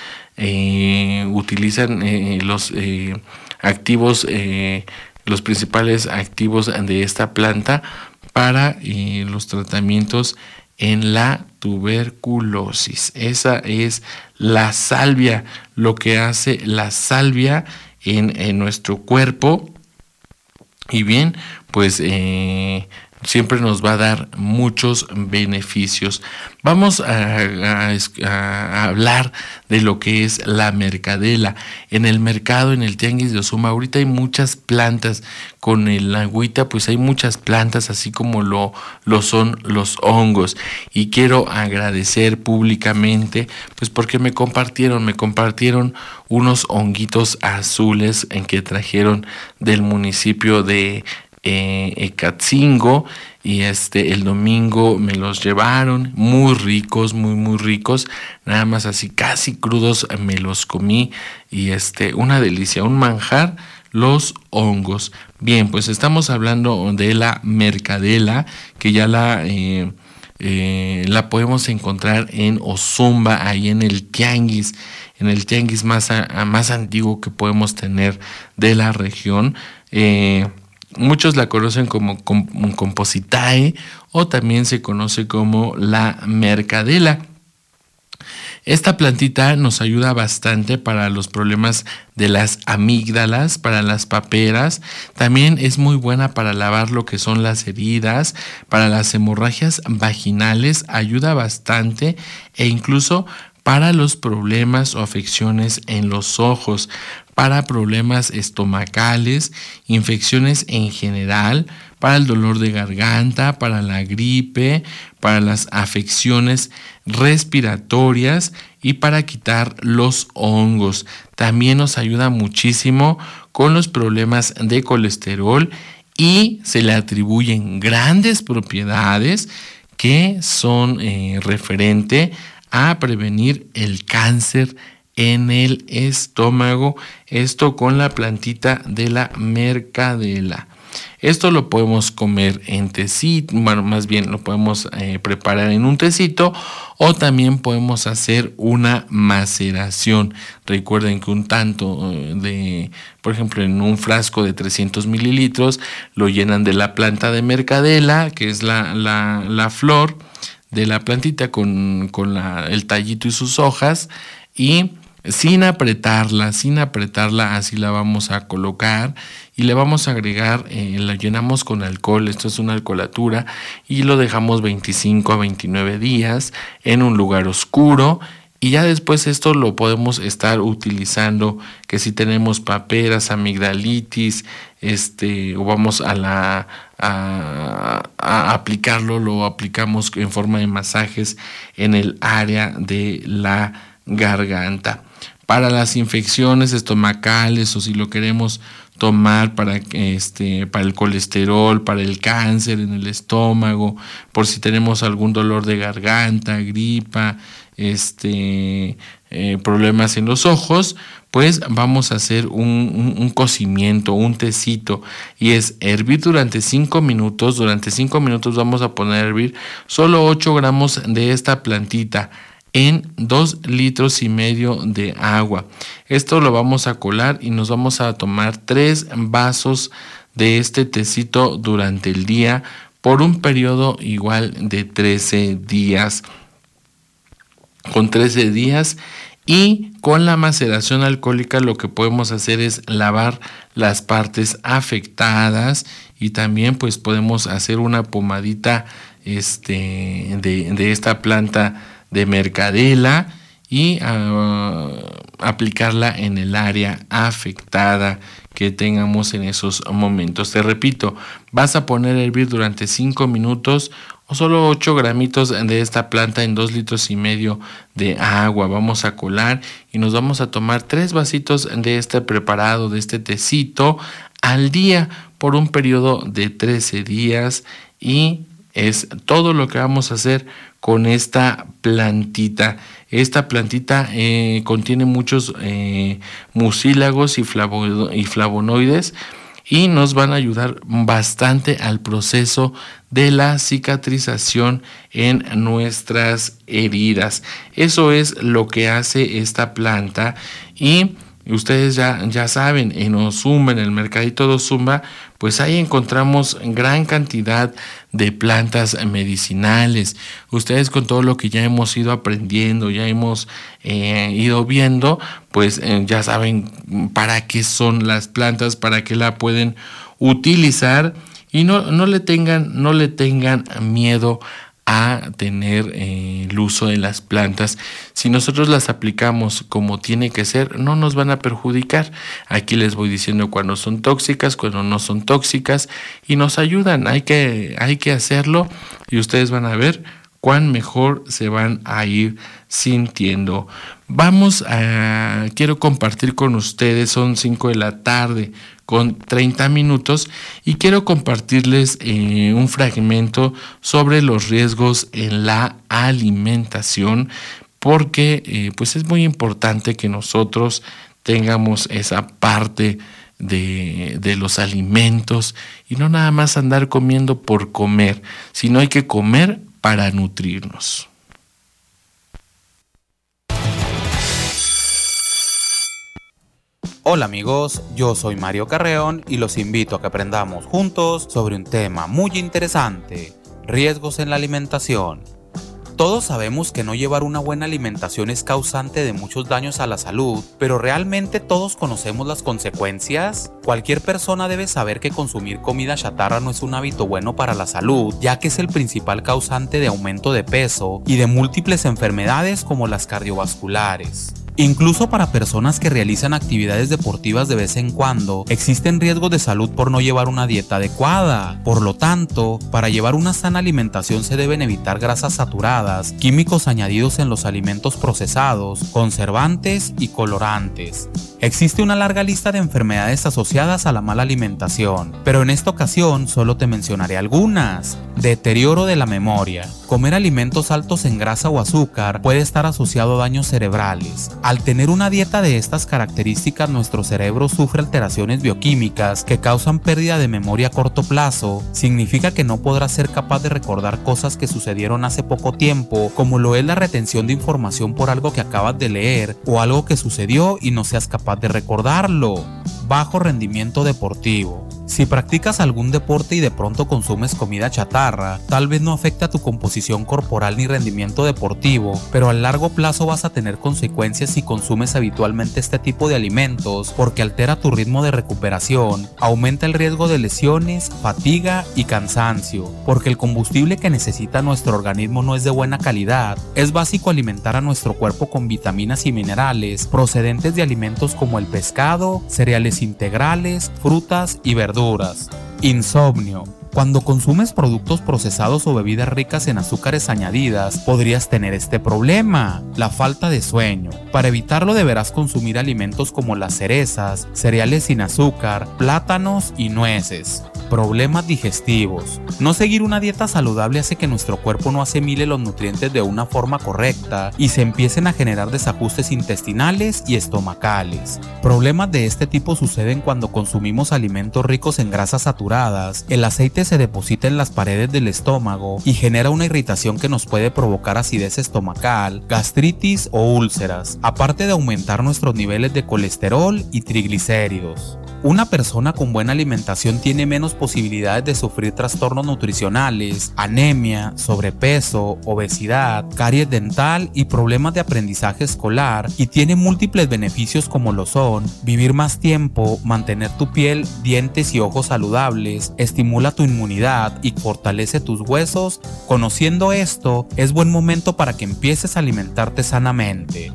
utilizan los activos, los principales activos de esta planta para los tratamientos en la tuberculosis. Esa es la salvia, lo que hace la salvia en nuestro cuerpo. Y bien, pues siempre nos va a dar muchos beneficios. Vamos a hablar de lo que es la mercadela. En el mercado, en el tianguis de Osuma, ahorita hay muchas plantas. Con el agüita, pues hay muchas plantas, así como lo son los hongos. Y quiero agradecer públicamente, pues porque me compartieron unos honguitos azules en que trajeron del municipio de Ecatzingo, y el domingo me los llevaron, muy ricos, muy ricos, nada más así casi crudos me los comí, y una delicia, un manjar, los hongos. Bien, pues estamos hablando de la mercadela, que ya la podemos encontrar en Ozumba, ahí en el tianguis más antiguo que podemos tener de la región. Muchos la conocen como Compositae, o también se conoce como la mercadela. Esta plantita nos ayuda bastante para los problemas de las amígdalas, para las paperas. También es muy buena para lavar lo que son las heridas, para las hemorragias vaginales, ayuda bastante, e incluso para los problemas o afecciones en los ojos, para problemas estomacales, infecciones en general, para el dolor de garganta, para la gripe, para las afecciones respiratorias y para quitar los hongos. También nos ayuda muchísimo con los problemas de colesterol, y se le atribuyen grandes propiedades que son referente a prevenir el cáncer en el estómago. Esto con la plantita de la mercadela. Esto lo podemos comer en tecito, bueno, más bien lo podemos preparar en un tecito, o también podemos hacer una maceración. Recuerden que un tanto por ejemplo, en un frasco de 300 mililitros lo llenan de la planta de mercadela, que es la flor de la plantita con el tallito y sus hojas, y sin apretarla, así la vamos a colocar y le vamos a agregar, la llenamos con alcohol, esto es una alcoholatura, y lo dejamos 25 a 29 días en un lugar oscuro. Y ya después esto lo podemos estar utilizando, que si tenemos paperas, amigdalitis, o vamos a aplicarlo, lo aplicamos en forma de masajes en el área de la garganta. Para las infecciones estomacales, o si lo queremos tomar para el colesterol, para el cáncer en el estómago, por si tenemos algún dolor de garganta, gripa, problemas en los ojos, pues vamos a hacer un cocimiento, un tecito, y es hervir durante 5 minutos. Durante 5 minutos vamos a poner a hervir solo 8 gramos de esta plantita en 2,5 litros de agua. Esto lo vamos a colar y nos vamos a tomar 3 vasos de este tecito durante el día por un periodo igual de 13 días. Con 13 días y con la maceración alcohólica lo que podemos hacer es lavar las partes afectadas, y también pues podemos hacer una pomadita de esta planta de mercadela y aplicarla en el área afectada que tengamos en esos momentos. Te repito, vas a poner a hervir durante 5 minutos o solo 8 gramitos de esta planta en 2,5 litros de agua. Vamos a colar y nos vamos a tomar 3 vasitos de este preparado, de este tecito al día por un periodo de 13 días, y es todo lo que vamos a hacer con esta plantita. Esta plantita contiene muchos mucílagos y flavonoides, y nos van a ayudar bastante al proceso de la cicatrización en nuestras heridas. Eso es lo que hace esta planta, y ustedes ya saben, en Ozumba, en el mercadito de Ozumba, pues ahí encontramos gran cantidad de plantas medicinales. Ustedes, con todo lo que ya hemos ido aprendiendo, ya hemos ido viendo, pues ya saben para qué son las plantas, para qué la pueden utilizar, y no le tengan miedo a tener el uso de las plantas. Si nosotros las aplicamos como tiene que ser, no nos van a perjudicar. Aquí les voy diciendo cuando son tóxicas, cuando no son tóxicas, y nos ayudan. Hay que hacerlo, y ustedes van a ver cuán mejor se van a ir sintiendo. Quiero compartir con ustedes, son 5 de la tarde con 30 minutos, y quiero compartirles un fragmento sobre los riesgos en la alimentación, porque pues es muy importante que nosotros tengamos esa parte de los alimentos, y no nada más andar comiendo por comer, sino hay que comer para nutrirnos. Hola amigos, yo soy Mario Carreón y los invito a que aprendamos juntos sobre un tema muy interesante: riesgos en la alimentación. Todos sabemos que no llevar una buena alimentación es causante de muchos daños a la salud, pero ¿realmente todos conocemos las consecuencias? Cualquier persona debe saber que consumir comida chatarra no es un hábito bueno para la salud, ya que es el principal causante de aumento de peso y de múltiples enfermedades como las cardiovasculares. Incluso para personas que realizan actividades deportivas de vez en cuando, existen riesgos de salud por no llevar una dieta adecuada. Por lo tanto, para llevar una sana alimentación se deben evitar grasas saturadas, químicos añadidos en los alimentos procesados, conservantes y colorantes. Existe una larga lista de enfermedades asociadas a la mala alimentación, pero en esta ocasión solo te mencionaré algunas. Deterioro de la memoria. Comer alimentos altos en grasa o azúcar puede estar asociado a daños cerebrales. Al tener una dieta de estas características, nuestro cerebro sufre alteraciones bioquímicas que causan pérdida de memoria a corto plazo. Significa que no podrás ser capaz de recordar cosas que sucedieron hace poco tiempo, como lo es la retención de información por algo que acabas de leer o algo que sucedió y no seas capaz de recordarlo. Bajo rendimiento deportivo. Si practicas algún deporte y de pronto consumes comida chatarra, tal vez no afecta tu composición corporal ni rendimiento deportivo, pero a largo plazo vas a tener consecuencias si consumes habitualmente este tipo de alimentos, porque altera tu ritmo de recuperación, aumenta el riesgo de lesiones, fatiga y cansancio, porque el combustible que necesita nuestro organismo no es de buena calidad. Es básico alimentar a nuestro cuerpo con vitaminas y minerales procedentes de alimentos como el pescado, cereales integrales, frutas y verduras. Insomnio. Cuando consumes productos procesados o bebidas ricas en azúcares añadidas, podrías tener este problema, la falta de sueño. Para evitarlo deberás consumir alimentos como las cerezas, cereales sin azúcar, plátanos y nueces. Problemas digestivos. No seguir una dieta saludable hace que nuestro cuerpo no asimile los nutrientes de una forma correcta y se empiecen a generar desajustes intestinales y estomacales. Problemas de este tipo suceden cuando consumimos alimentos ricos en grasas saturadas. El aceite se deposita en las paredes del estómago y genera una irritación que nos puede provocar acidez estomacal, gastritis o úlceras, aparte de aumentar nuestros niveles de colesterol y triglicéridos. Una persona con buena alimentación tiene menos posibilidades de sufrir trastornos nutricionales, anemia, sobrepeso, obesidad, caries dental y problemas de aprendizaje escolar, y tiene múltiples beneficios como lo son vivir más tiempo, mantener tu piel, dientes y ojos saludables, estimula tu inmunidad y fortalece tus huesos. Conociendo esto, es buen momento para que empieces a alimentarte sanamente.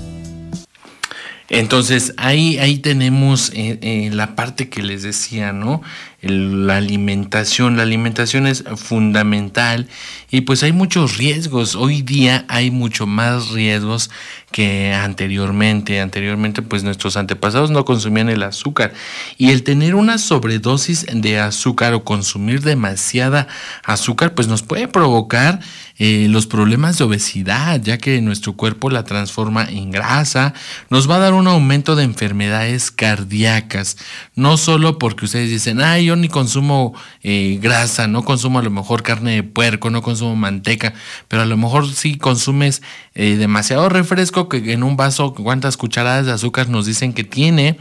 Entonces ahí tenemos la parte que les decía, ¿no? La alimentación es fundamental y pues hay muchos riesgos. Hoy día hay mucho más riesgos que anteriormente. Anteriormente pues nuestros antepasados no consumían el azúcar, y el tener una sobredosis de azúcar o consumir demasiada azúcar pues nos puede provocar los problemas de obesidad, ya que nuestro cuerpo la transforma en grasa. Nos va a dar un aumento de enfermedades cardíacas, no solo porque ustedes dicen, yo ni consumo grasa, no consumo a lo mejor carne de puerco, no consumo manteca, pero a lo mejor sí consumes demasiado refresco, que en un vaso cuántas cucharadas de azúcar nos dicen que tiene,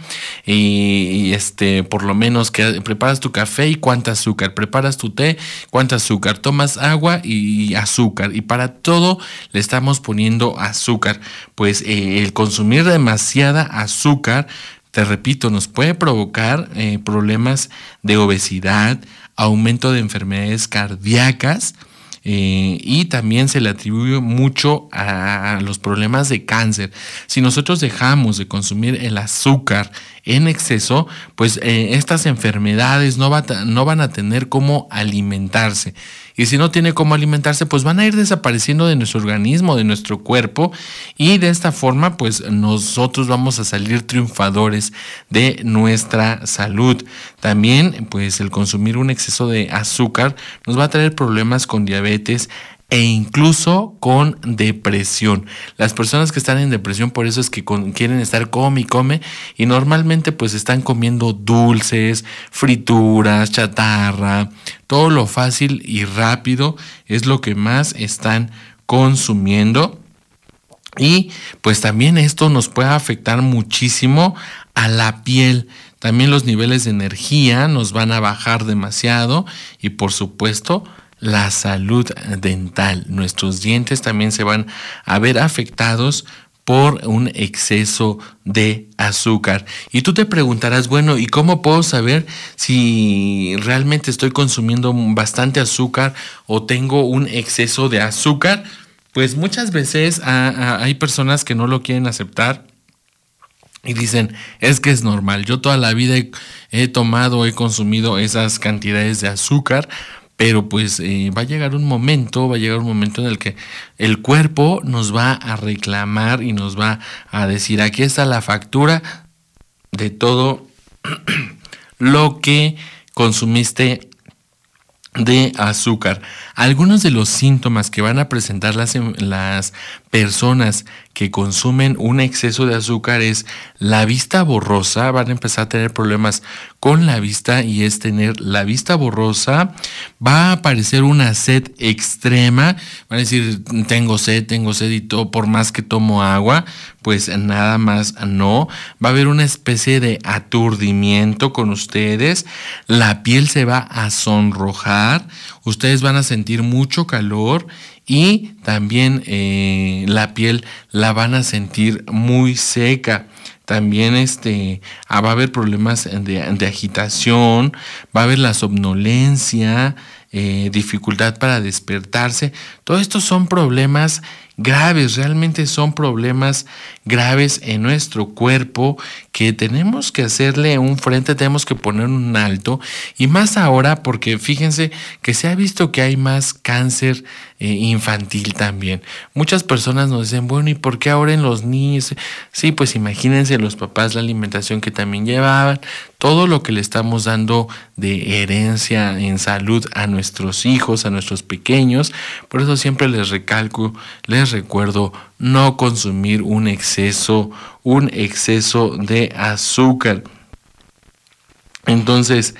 por lo menos que preparas tu café y cuánta azúcar, preparas tu té, cuánta azúcar, tomas agua y azúcar, y para todo le estamos poniendo azúcar. Pues el consumir demasiada azúcar, te repito, nos puede provocar problemas de obesidad, aumento de enfermedades cardíacas, y también se le atribuye mucho a los problemas de cáncer. Si nosotros dejamos de consumir el azúcar en exceso, pues estas enfermedades no van a tener cómo alimentarse. Y si no tiene cómo alimentarse, pues van a ir desapareciendo de nuestro organismo, de nuestro cuerpo, y de esta forma pues nosotros vamos a salir triunfadores de nuestra salud. También pues el consumir un exceso de azúcar nos va a traer problemas con diabetes e incluso con depresión. Las personas que están en depresión, por eso es que quieren estar come y come, y normalmente pues están comiendo dulces, frituras, chatarra, todo lo fácil y rápido es lo que más están consumiendo. Y pues también esto nos puede afectar muchísimo a la piel. También los niveles de energía nos van a bajar demasiado, y por supuesto la salud dental. Nuestros dientes también se van a ver afectados por un exceso de azúcar. Y tú te preguntarás, bueno, ¿y cómo puedo saber si realmente estoy consumiendo bastante azúcar o tengo un exceso de azúcar? Pues muchas veces hay personas que no lo quieren aceptar y dicen, es que es normal, yo toda la vida he consumido esas cantidades de azúcar. Pero pues va a llegar un momento en el que el cuerpo nos va a reclamar y nos va a decir, aquí está la factura, de todo lo que consumiste de azúcar. Algunos de los síntomas que van a presentar las personas que consumen un exceso de azúcar es la vista borrosa. Van a empezar a tener problemas con la vista, y es tener la vista borrosa. Va a aparecer una sed extrema. Van a decir, tengo sed y todo, por más que tomo agua, pues nada más no. Va a haber una especie de aturdimiento con ustedes. La piel se va a sonrojar. Ustedes van a sentir mucho calor, y también la piel la van a sentir muy seca. También va a haber problemas de agitación, va a haber la somnolencia, dificultad para despertarse. Todo esto son problemas graves, realmente son problemas graves en nuestro cuerpo que tenemos que hacerle un frente, tenemos que poner un alto, y más ahora porque fíjense que se ha visto que hay más cáncer infantil también. Muchas personas nos dicen, bueno, ¿y por qué ahora en los niños? Sí, pues imagínense los papás, la alimentación que también llevaban, todo lo que le estamos dando de herencia en salud a nuestros hijos, a nuestros pequeños. Por eso siempre les recuerdo no consumir un exceso de azúcar. Entonces,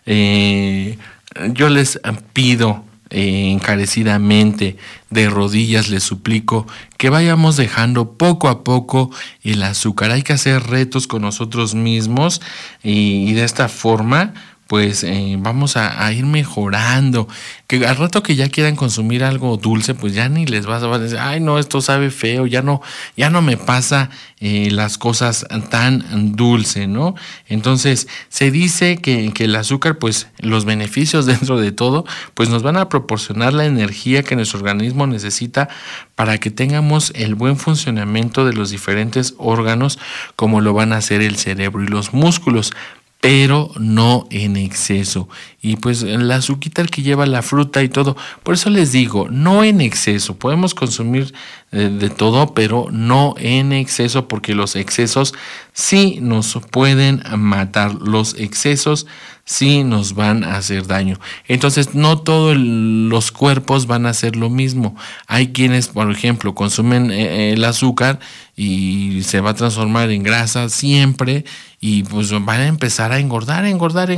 yo les pido encarecidamente, de rodillas les suplico que vayamos dejando poco a poco el azúcar. Hay que hacer retos con nosotros mismos, y de esta forma pues vamos a ir mejorando. Que al rato que ya quieran consumir algo dulce, pues ya ni les vas a decir, ay no, esto sabe feo, ya no me pasa las cosas tan dulce, ¿no? Entonces se dice que el azúcar, pues los beneficios dentro de todo, pues nos van a proporcionar la energía que nuestro organismo necesita para que tengamos el buen funcionamiento de los diferentes órganos, como lo van a hacer el cerebro y los músculos, pero no en exceso. Y pues el azúcar que lleva la fruta y todo, por eso les digo, no en exceso. Podemos consumir de todo, pero no en exceso, porque los excesos sí nos pueden matar. Los excesos sí nos van a hacer daño. Entonces, no todos los cuerpos van a hacer lo mismo. Hay quienes, por ejemplo, consumen el azúcar y se va a transformar en grasa siempre, y pues van a empezar a engordar, y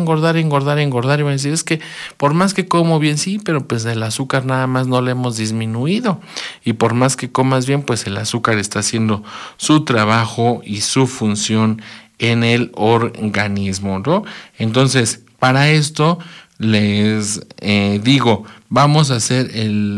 van a decir, es que por más que como bien, sí, pero pues el azúcar nada más no le hemos disminuido, y por más que comas bien, pues el azúcar está haciendo su trabajo y su función en el organismo, ¿no? Entonces, para esto les digo, vamos a hacer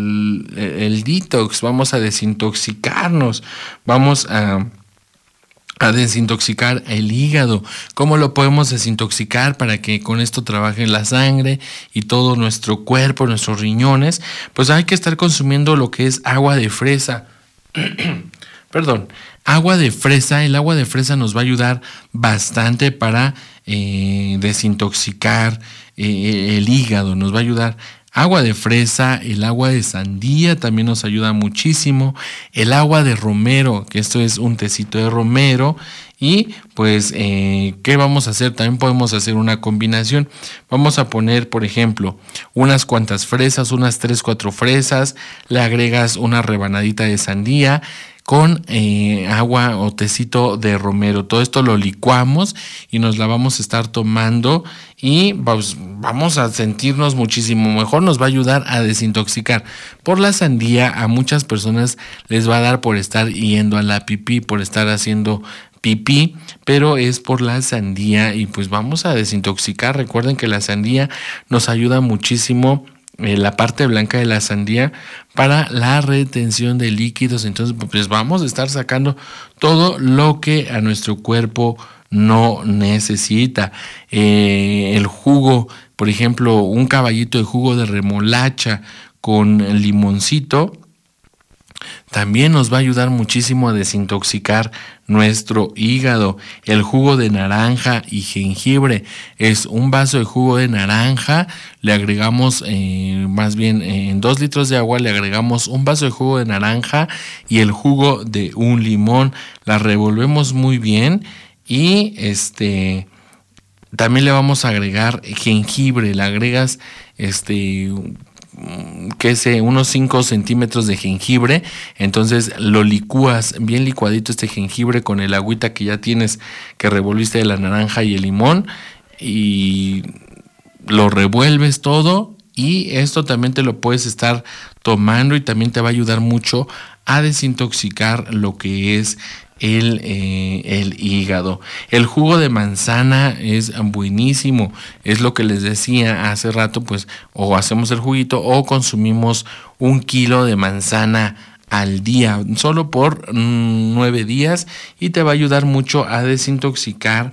el detox, vamos a desintoxicarnos, vamos a desintoxicar el hígado. ¿Cómo lo podemos desintoxicar para que con esto trabaje la sangre y todo nuestro cuerpo, nuestros riñones? Pues hay que estar consumiendo lo que es agua de fresa. Perdón, agua de fresa. El agua de fresa nos va a ayudar bastante para desintoxicar el hígado, nos va a ayudar. Agua de fresa, el agua de sandía también nos ayuda muchísimo, el agua de romero, que esto es un tecito de romero. Y pues, ¿qué vamos a hacer? También podemos hacer una combinación. Vamos a poner, por ejemplo, unas cuantas fresas, unas 3-4 fresas, le agregas una rebanadita de sandía con agua o tecito de romero. Todo esto lo licuamos y nos la vamos a estar tomando, y vamos a sentirnos muchísimo mejor. Nos va a ayudar a desintoxicar. Por la sandía, a muchas personas les va a dar por estar yendo a la pipí, por estar haciendo pipí, pero es por la sandía, y pues vamos a desintoxicar. Recuerden que la sandía nos ayuda muchísimo, la parte blanca de la sandía, para la retención de líquidos. Entonces pues vamos a estar sacando todo lo que a nuestro cuerpo no necesita. El jugo, por ejemplo, un caballito de jugo de remolacha con limoncito, también nos va a ayudar muchísimo a desintoxicar nuestro hígado. El jugo de naranja y jengibre es un vaso de jugo de naranja, le agregamos más bien en 2 litros de agua, le agregamos un vaso de jugo de naranja y el jugo de un limón, la revolvemos muy bien y también le vamos a agregar jengibre. Le agregas unos 5 centímetros de jengibre. Entonces lo licúas bien licuadito este jengibre con el agüita que ya tienes, que revolviste de la naranja y el limón, y lo revuelves todo. Y esto también te lo puedes estar tomando y también te va a ayudar mucho a desintoxicar lo que es el hígado. El jugo de manzana es buenísimo, es lo que les decía hace rato, pues o hacemos el juguito o consumimos 1 kilo de manzana al día, solo por 9 días, y te va a ayudar mucho a desintoxicar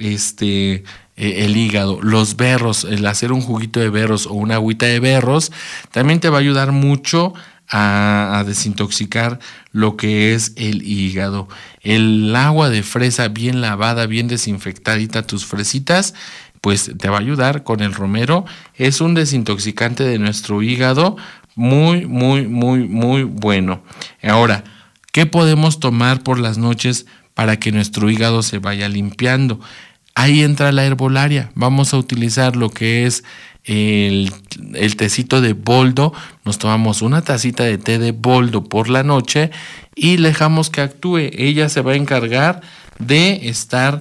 el hígado. Los berros, el hacer un juguito de berros o una agüita de berros también te va a ayudar mucho a desintoxicar lo que es el hígado. El agua de fresa bien lavada, bien desinfectadita, tus fresitas, pues te va a ayudar con el romero. Es un desintoxicante de nuestro hígado muy, muy, muy, muy bueno. Ahora, ¿qué podemos tomar por las noches para que nuestro hígado se vaya limpiando? Ahí entra la herbolaria. Vamos a utilizar lo que es el tecito de boldo. Nos tomamos una tacita de té de boldo por la noche y dejamos que actúe. Ella se va a encargar de estar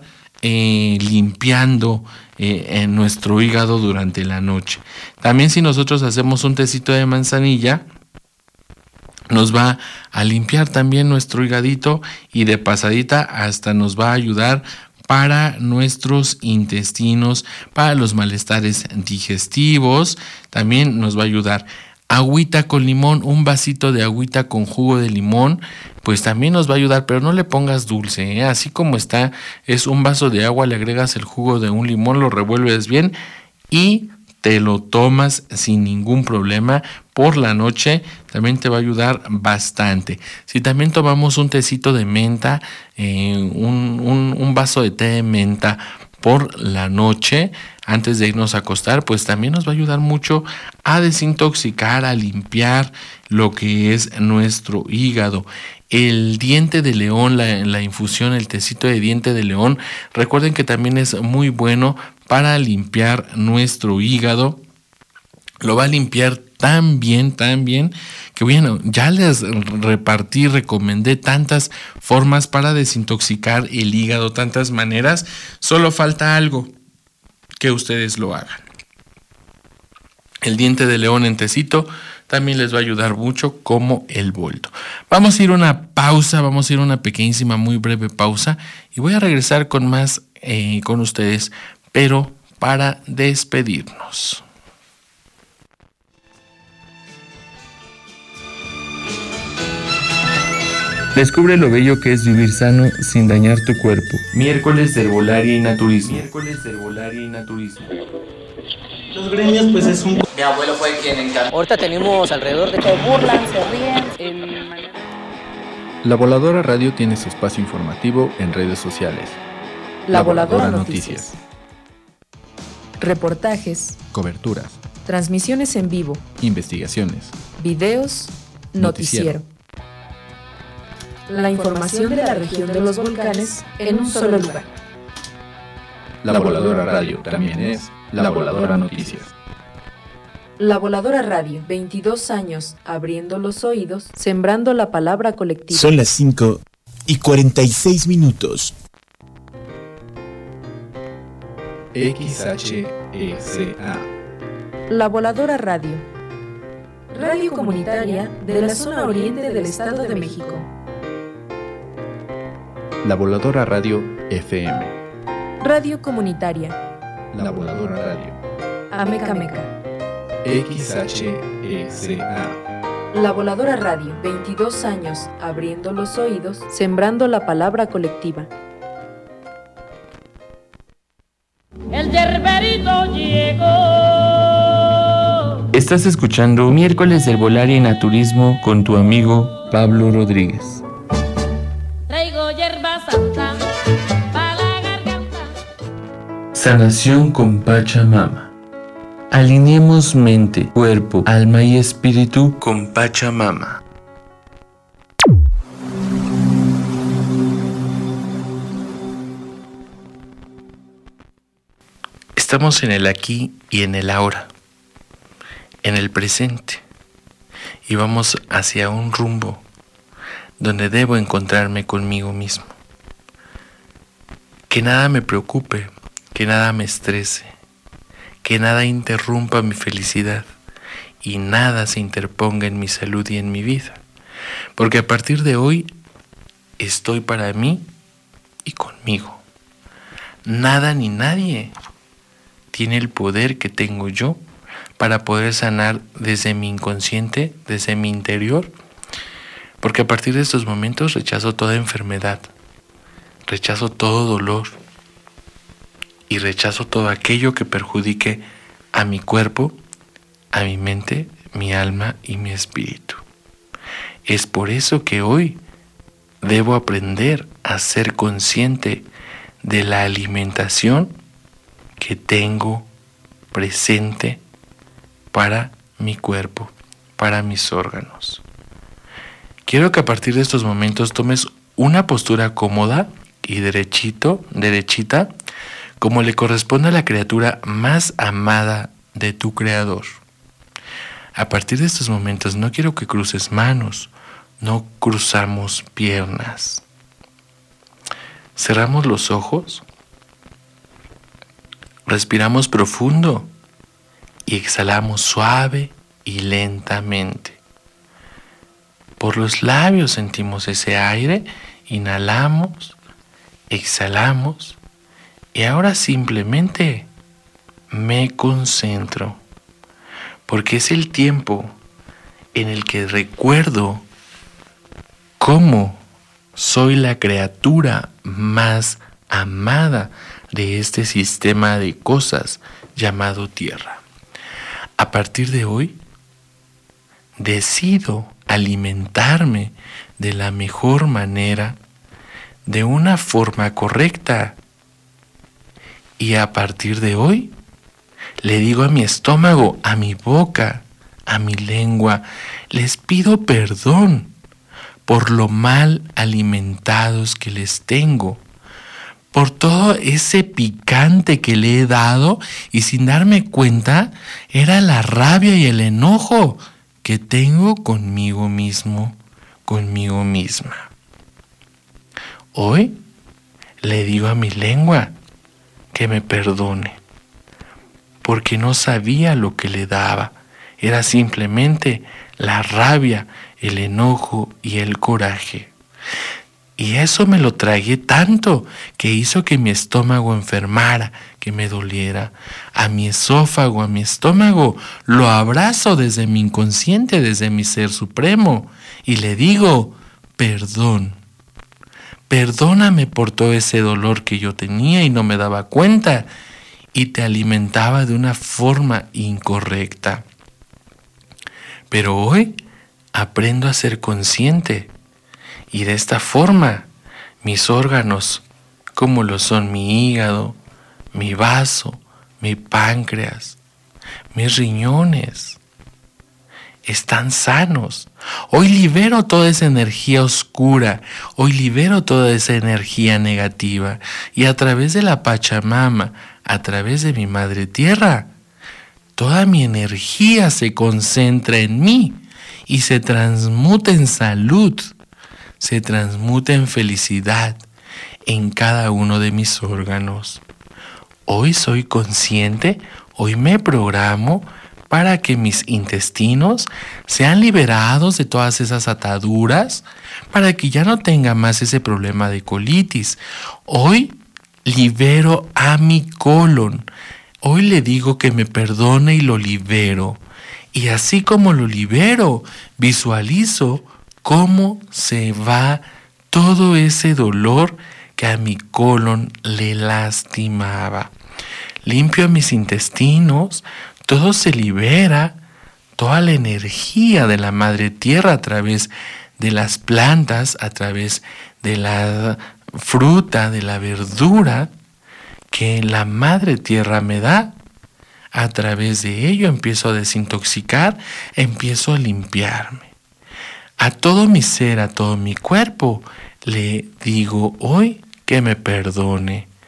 limpiando en nuestro hígado durante la noche. También si nosotros hacemos un tecito de manzanilla, nos va a limpiar también nuestro hígadito, y de pasadita hasta nos va a ayudar para nuestros intestinos, para los malestares digestivos. También nos va a ayudar. Agüita con limón, un vasito de agüita con jugo de limón, pues también nos va a ayudar, pero no le pongas dulce, así como está, es un vaso de agua, le agregas el jugo de un limón, lo revuelves bien y te lo tomas sin ningún problema por la noche. También te va a ayudar bastante. Si también tomamos un tecito de menta, un vaso de té de menta por la noche antes de irnos a acostar, pues también nos va a ayudar mucho a desintoxicar, a limpiar lo que es nuestro hígado. El diente de león, la infusión, el tecito de diente de león, recuerden que también es muy bueno para limpiar nuestro hígado. Lo va a limpiar tan bien, que bueno, ya les recomendé tantas formas para desintoxicar el hígado, tantas maneras. Solo falta algo, que ustedes lo hagan. El diente de león en tecito también les va a ayudar mucho, como el boldo. Vamos a ir a una pausa, vamos a ir a una pequeñísima, muy breve pausa, y voy a regresar con más con ustedes, pero para despedirnos. Descubre lo bello que es vivir sano sin dañar tu cuerpo. Miércoles de herbolaria y naturismo. Los gremios, pues es un... Mi abuelo fue quien encargó. Ahorita tenemos alrededor de... Se burlan, se ríen. La Voladora Radio tiene su espacio informativo en redes sociales. La Voladora Noticias. Reportajes, coberturas, transmisiones en vivo, investigaciones, videos, noticiero. La información de la región de los volcanes en un solo lugar. La Voladora Radio también es La Voladora Noticias. La Voladora Radio, 22 años abriendo los oídos, sembrando la palabra colectiva. Son las 5:46. XHECA. La Voladora Radio. Radio comunitaria de la zona oriente del Estado de México. La Voladora Radio FM. Radio comunitaria. La Voladora Radio. Amecameca. XHECA. La Voladora Radio, 22 años abriendo los oídos, sembrando la palabra colectiva. El yerberito llegó. Estás escuchando Miércoles de Herbolaria y Naturismo con tu amigo Pablo Rodríguez. Traigo hierba santa para la garganta. Sanación con Pachamama. Alineemos mente, cuerpo, alma y espíritu con Pachamama. Estamos en el aquí y en el ahora, en el presente, y vamos hacia un rumbo donde debo encontrarme conmigo mismo. Que nada me preocupe, que nada me estrese, que nada interrumpa mi felicidad y nada se interponga en mi salud y en mi vida. Porque a partir de hoy estoy para mí y conmigo. Nada ni nadie tiene el poder que tengo yo para poder sanar desde mi inconsciente, desde mi interior. Porque a partir de estos momentos rechazo toda enfermedad, rechazo todo dolor y rechazo todo aquello que perjudique a mi cuerpo, a mi mente, mi alma y mi espíritu. Es por eso que hoy debo aprender a ser consciente de la alimentación que tengo presente para mi cuerpo, para mis órganos. Quiero que a partir de estos momentos tomes una postura cómoda y derechita, como le corresponde a la criatura más amada de tu Creador. A partir de estos momentos no quiero que cruces manos, no cruzamos piernas. Cerramos los ojos, respiramos profundo y exhalamos suave y lentamente. Por los labios sentimos ese aire, inhalamos, exhalamos y ahora simplemente me concentro. Porque es el tiempo en el que recuerdo cómo soy la criatura más amada de este sistema de cosas llamado Tierra. A partir de hoy, decido alimentarme de la mejor manera, de una forma correcta. Y a partir de hoy, le digo a mi estómago, a mi boca, a mi lengua, les pido perdón por lo mal alimentados que les tengo, por todo ese picante que le he dado y sin darme cuenta era la rabia y el enojo que tengo conmigo mismo, conmigo misma. Hoy le digo a mi lengua que me perdone, porque no sabía lo que le daba. Era simplemente la rabia, el enojo y el coraje. Y eso me lo tragué tanto que hizo que mi estómago enfermara, que me doliera. A mi esófago, a mi estómago, lo abrazo desde mi inconsciente, desde mi ser supremo. Y le digo, perdón. Perdóname por todo ese dolor que yo tenía y no me daba cuenta. Y te alimentaba de una forma incorrecta. Pero hoy aprendo a ser consciente y de esta forma mis órganos, como lo son mi hígado, mi vaso, mi páncreas, mis riñones, están sanos. Hoy libero toda esa energía oscura, hoy libero toda esa energía negativa y a través de la Pachamama, a través de mi Madre Tierra, toda mi energía se concentra en mí y se transmuta en salud, se transmuta en felicidad en cada uno de mis órganos. Hoy soy consciente, hoy me programo para que mis intestinos sean liberados de todas esas ataduras, para que ya no tenga más ese problema de colitis. Hoy libero a mi colon. Hoy le digo que me perdone y lo libero. Y así como lo libero, visualizo cómo se va todo ese dolor que a mi colon le lastimaba. Limpio mis intestinos, todo se libera, toda la energía de la Madre Tierra a través de las plantas, a través de la fruta, de la verdura que la Madre Tierra me da. A través de ello empiezo a desintoxicar, empiezo a limpiarme. A todo mi ser, a todo mi cuerpo, le digo hoy que me perdone.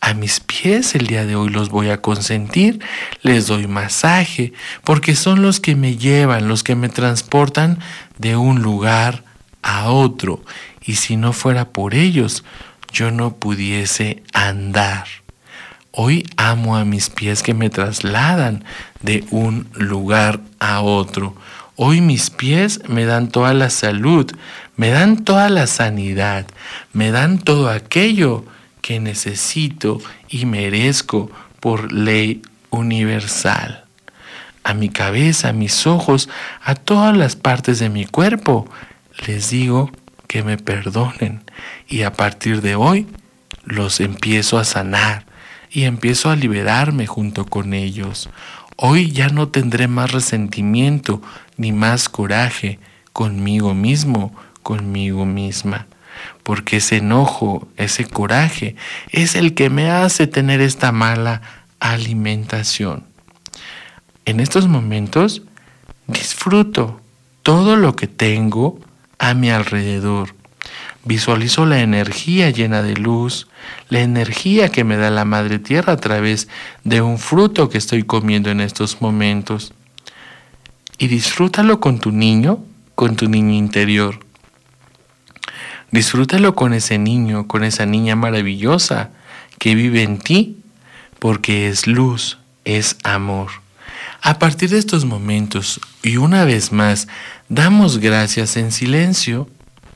A mis pies el día de hoy los voy a consentir, les doy masaje, porque son los que me llevan, los que me transportan de un lugar a otro. Y si no fuera por ellos, yo no pudiese andar. Hoy amo a mis pies que me trasladan de un lugar a otro. Hoy mis pies me dan toda la salud, me dan toda la sanidad, me dan todo aquello que necesito y merezco por ley universal. A mi cabeza, a mis ojos, a todas las partes de mi cuerpo, les digo que me perdonen y a partir de hoy los empiezo a sanar y empiezo a liberarme junto con ellos. Hoy ya no tendré más resentimiento ni más coraje conmigo mismo, conmigo misma, porque ese enojo, ese coraje es el que me hace tener esta mala alimentación. En estos momentos disfruto todo lo que tengo a mi alrededor. Visualizo la energía llena de luz, la energía que me da la Madre Tierra a través de un fruto que estoy comiendo en estos momentos. Y disfrútalo con tu niño interior. Disfrútalo con ese niño, con esa niña maravillosa que vive en ti, porque es luz, es amor. A partir de estos momentos, y una vez más, damos gracias en silencio,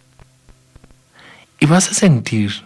y vas a sentir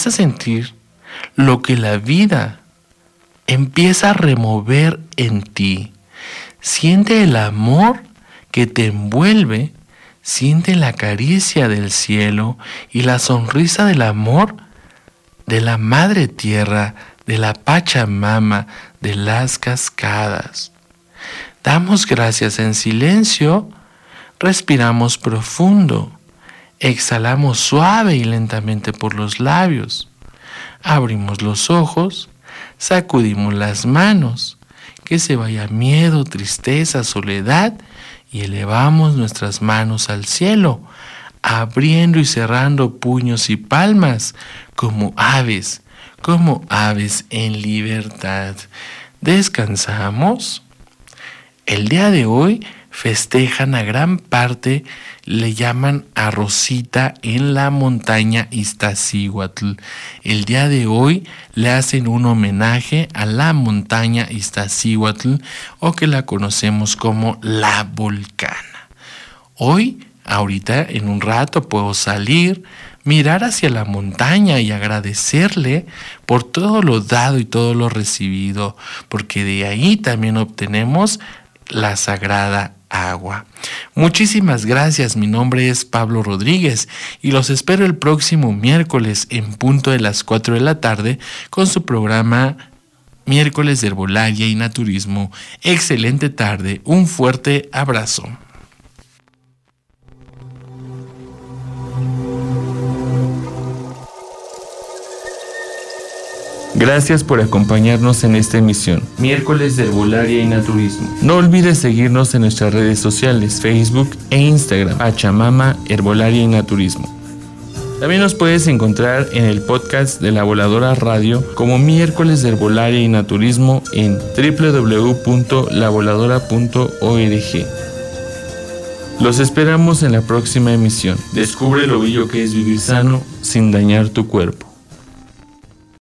lo que la vida empieza a remover en ti. Siente el amor que te envuelve, siente la caricia del cielo y la sonrisa del amor de la Madre Tierra, de la Pachamama, de las cascadas. Damos gracias en silencio, respiramos profundo, exhalamos suave y lentamente por los labios, abrimos los ojos, sacudimos las manos, que se vaya miedo, tristeza, soledad, y elevamos nuestras manos al cielo, abriendo y cerrando puños y palmas como aves en libertad. Descansamos. El día de hoy festejan a gran parte, le llaman a Rosita en la montaña Iztaccíhuatl. El día de hoy le hacen un homenaje a la montaña Iztaccíhuatl, o que la conocemos como la Volcana. Hoy, ahorita, en un rato, puedo salir, mirar hacia la montaña y agradecerle por todo lo dado y todo lo recibido, porque de ahí también obtenemos la sagrada agua. Muchísimas gracias, mi nombre es Pablo Rodríguez y los espero el próximo miércoles en punto de las 4 de la tarde con su programa Miércoles de Herbolaria y Naturismo. Excelente tarde, un fuerte abrazo. Gracias por acompañarnos en esta emisión, Miércoles de Herbolaria y Naturismo. No olvides seguirnos en nuestras redes sociales, Facebook e Instagram, Pachamama, Herbolaria y Naturismo. También nos puedes encontrar en el podcast de La Voladora Radio como Miércoles de Herbolaria y Naturismo en www.lavoladora.org. Los esperamos en la próxima emisión. Descubre lo bello que es vivir sano sin dañar tu cuerpo.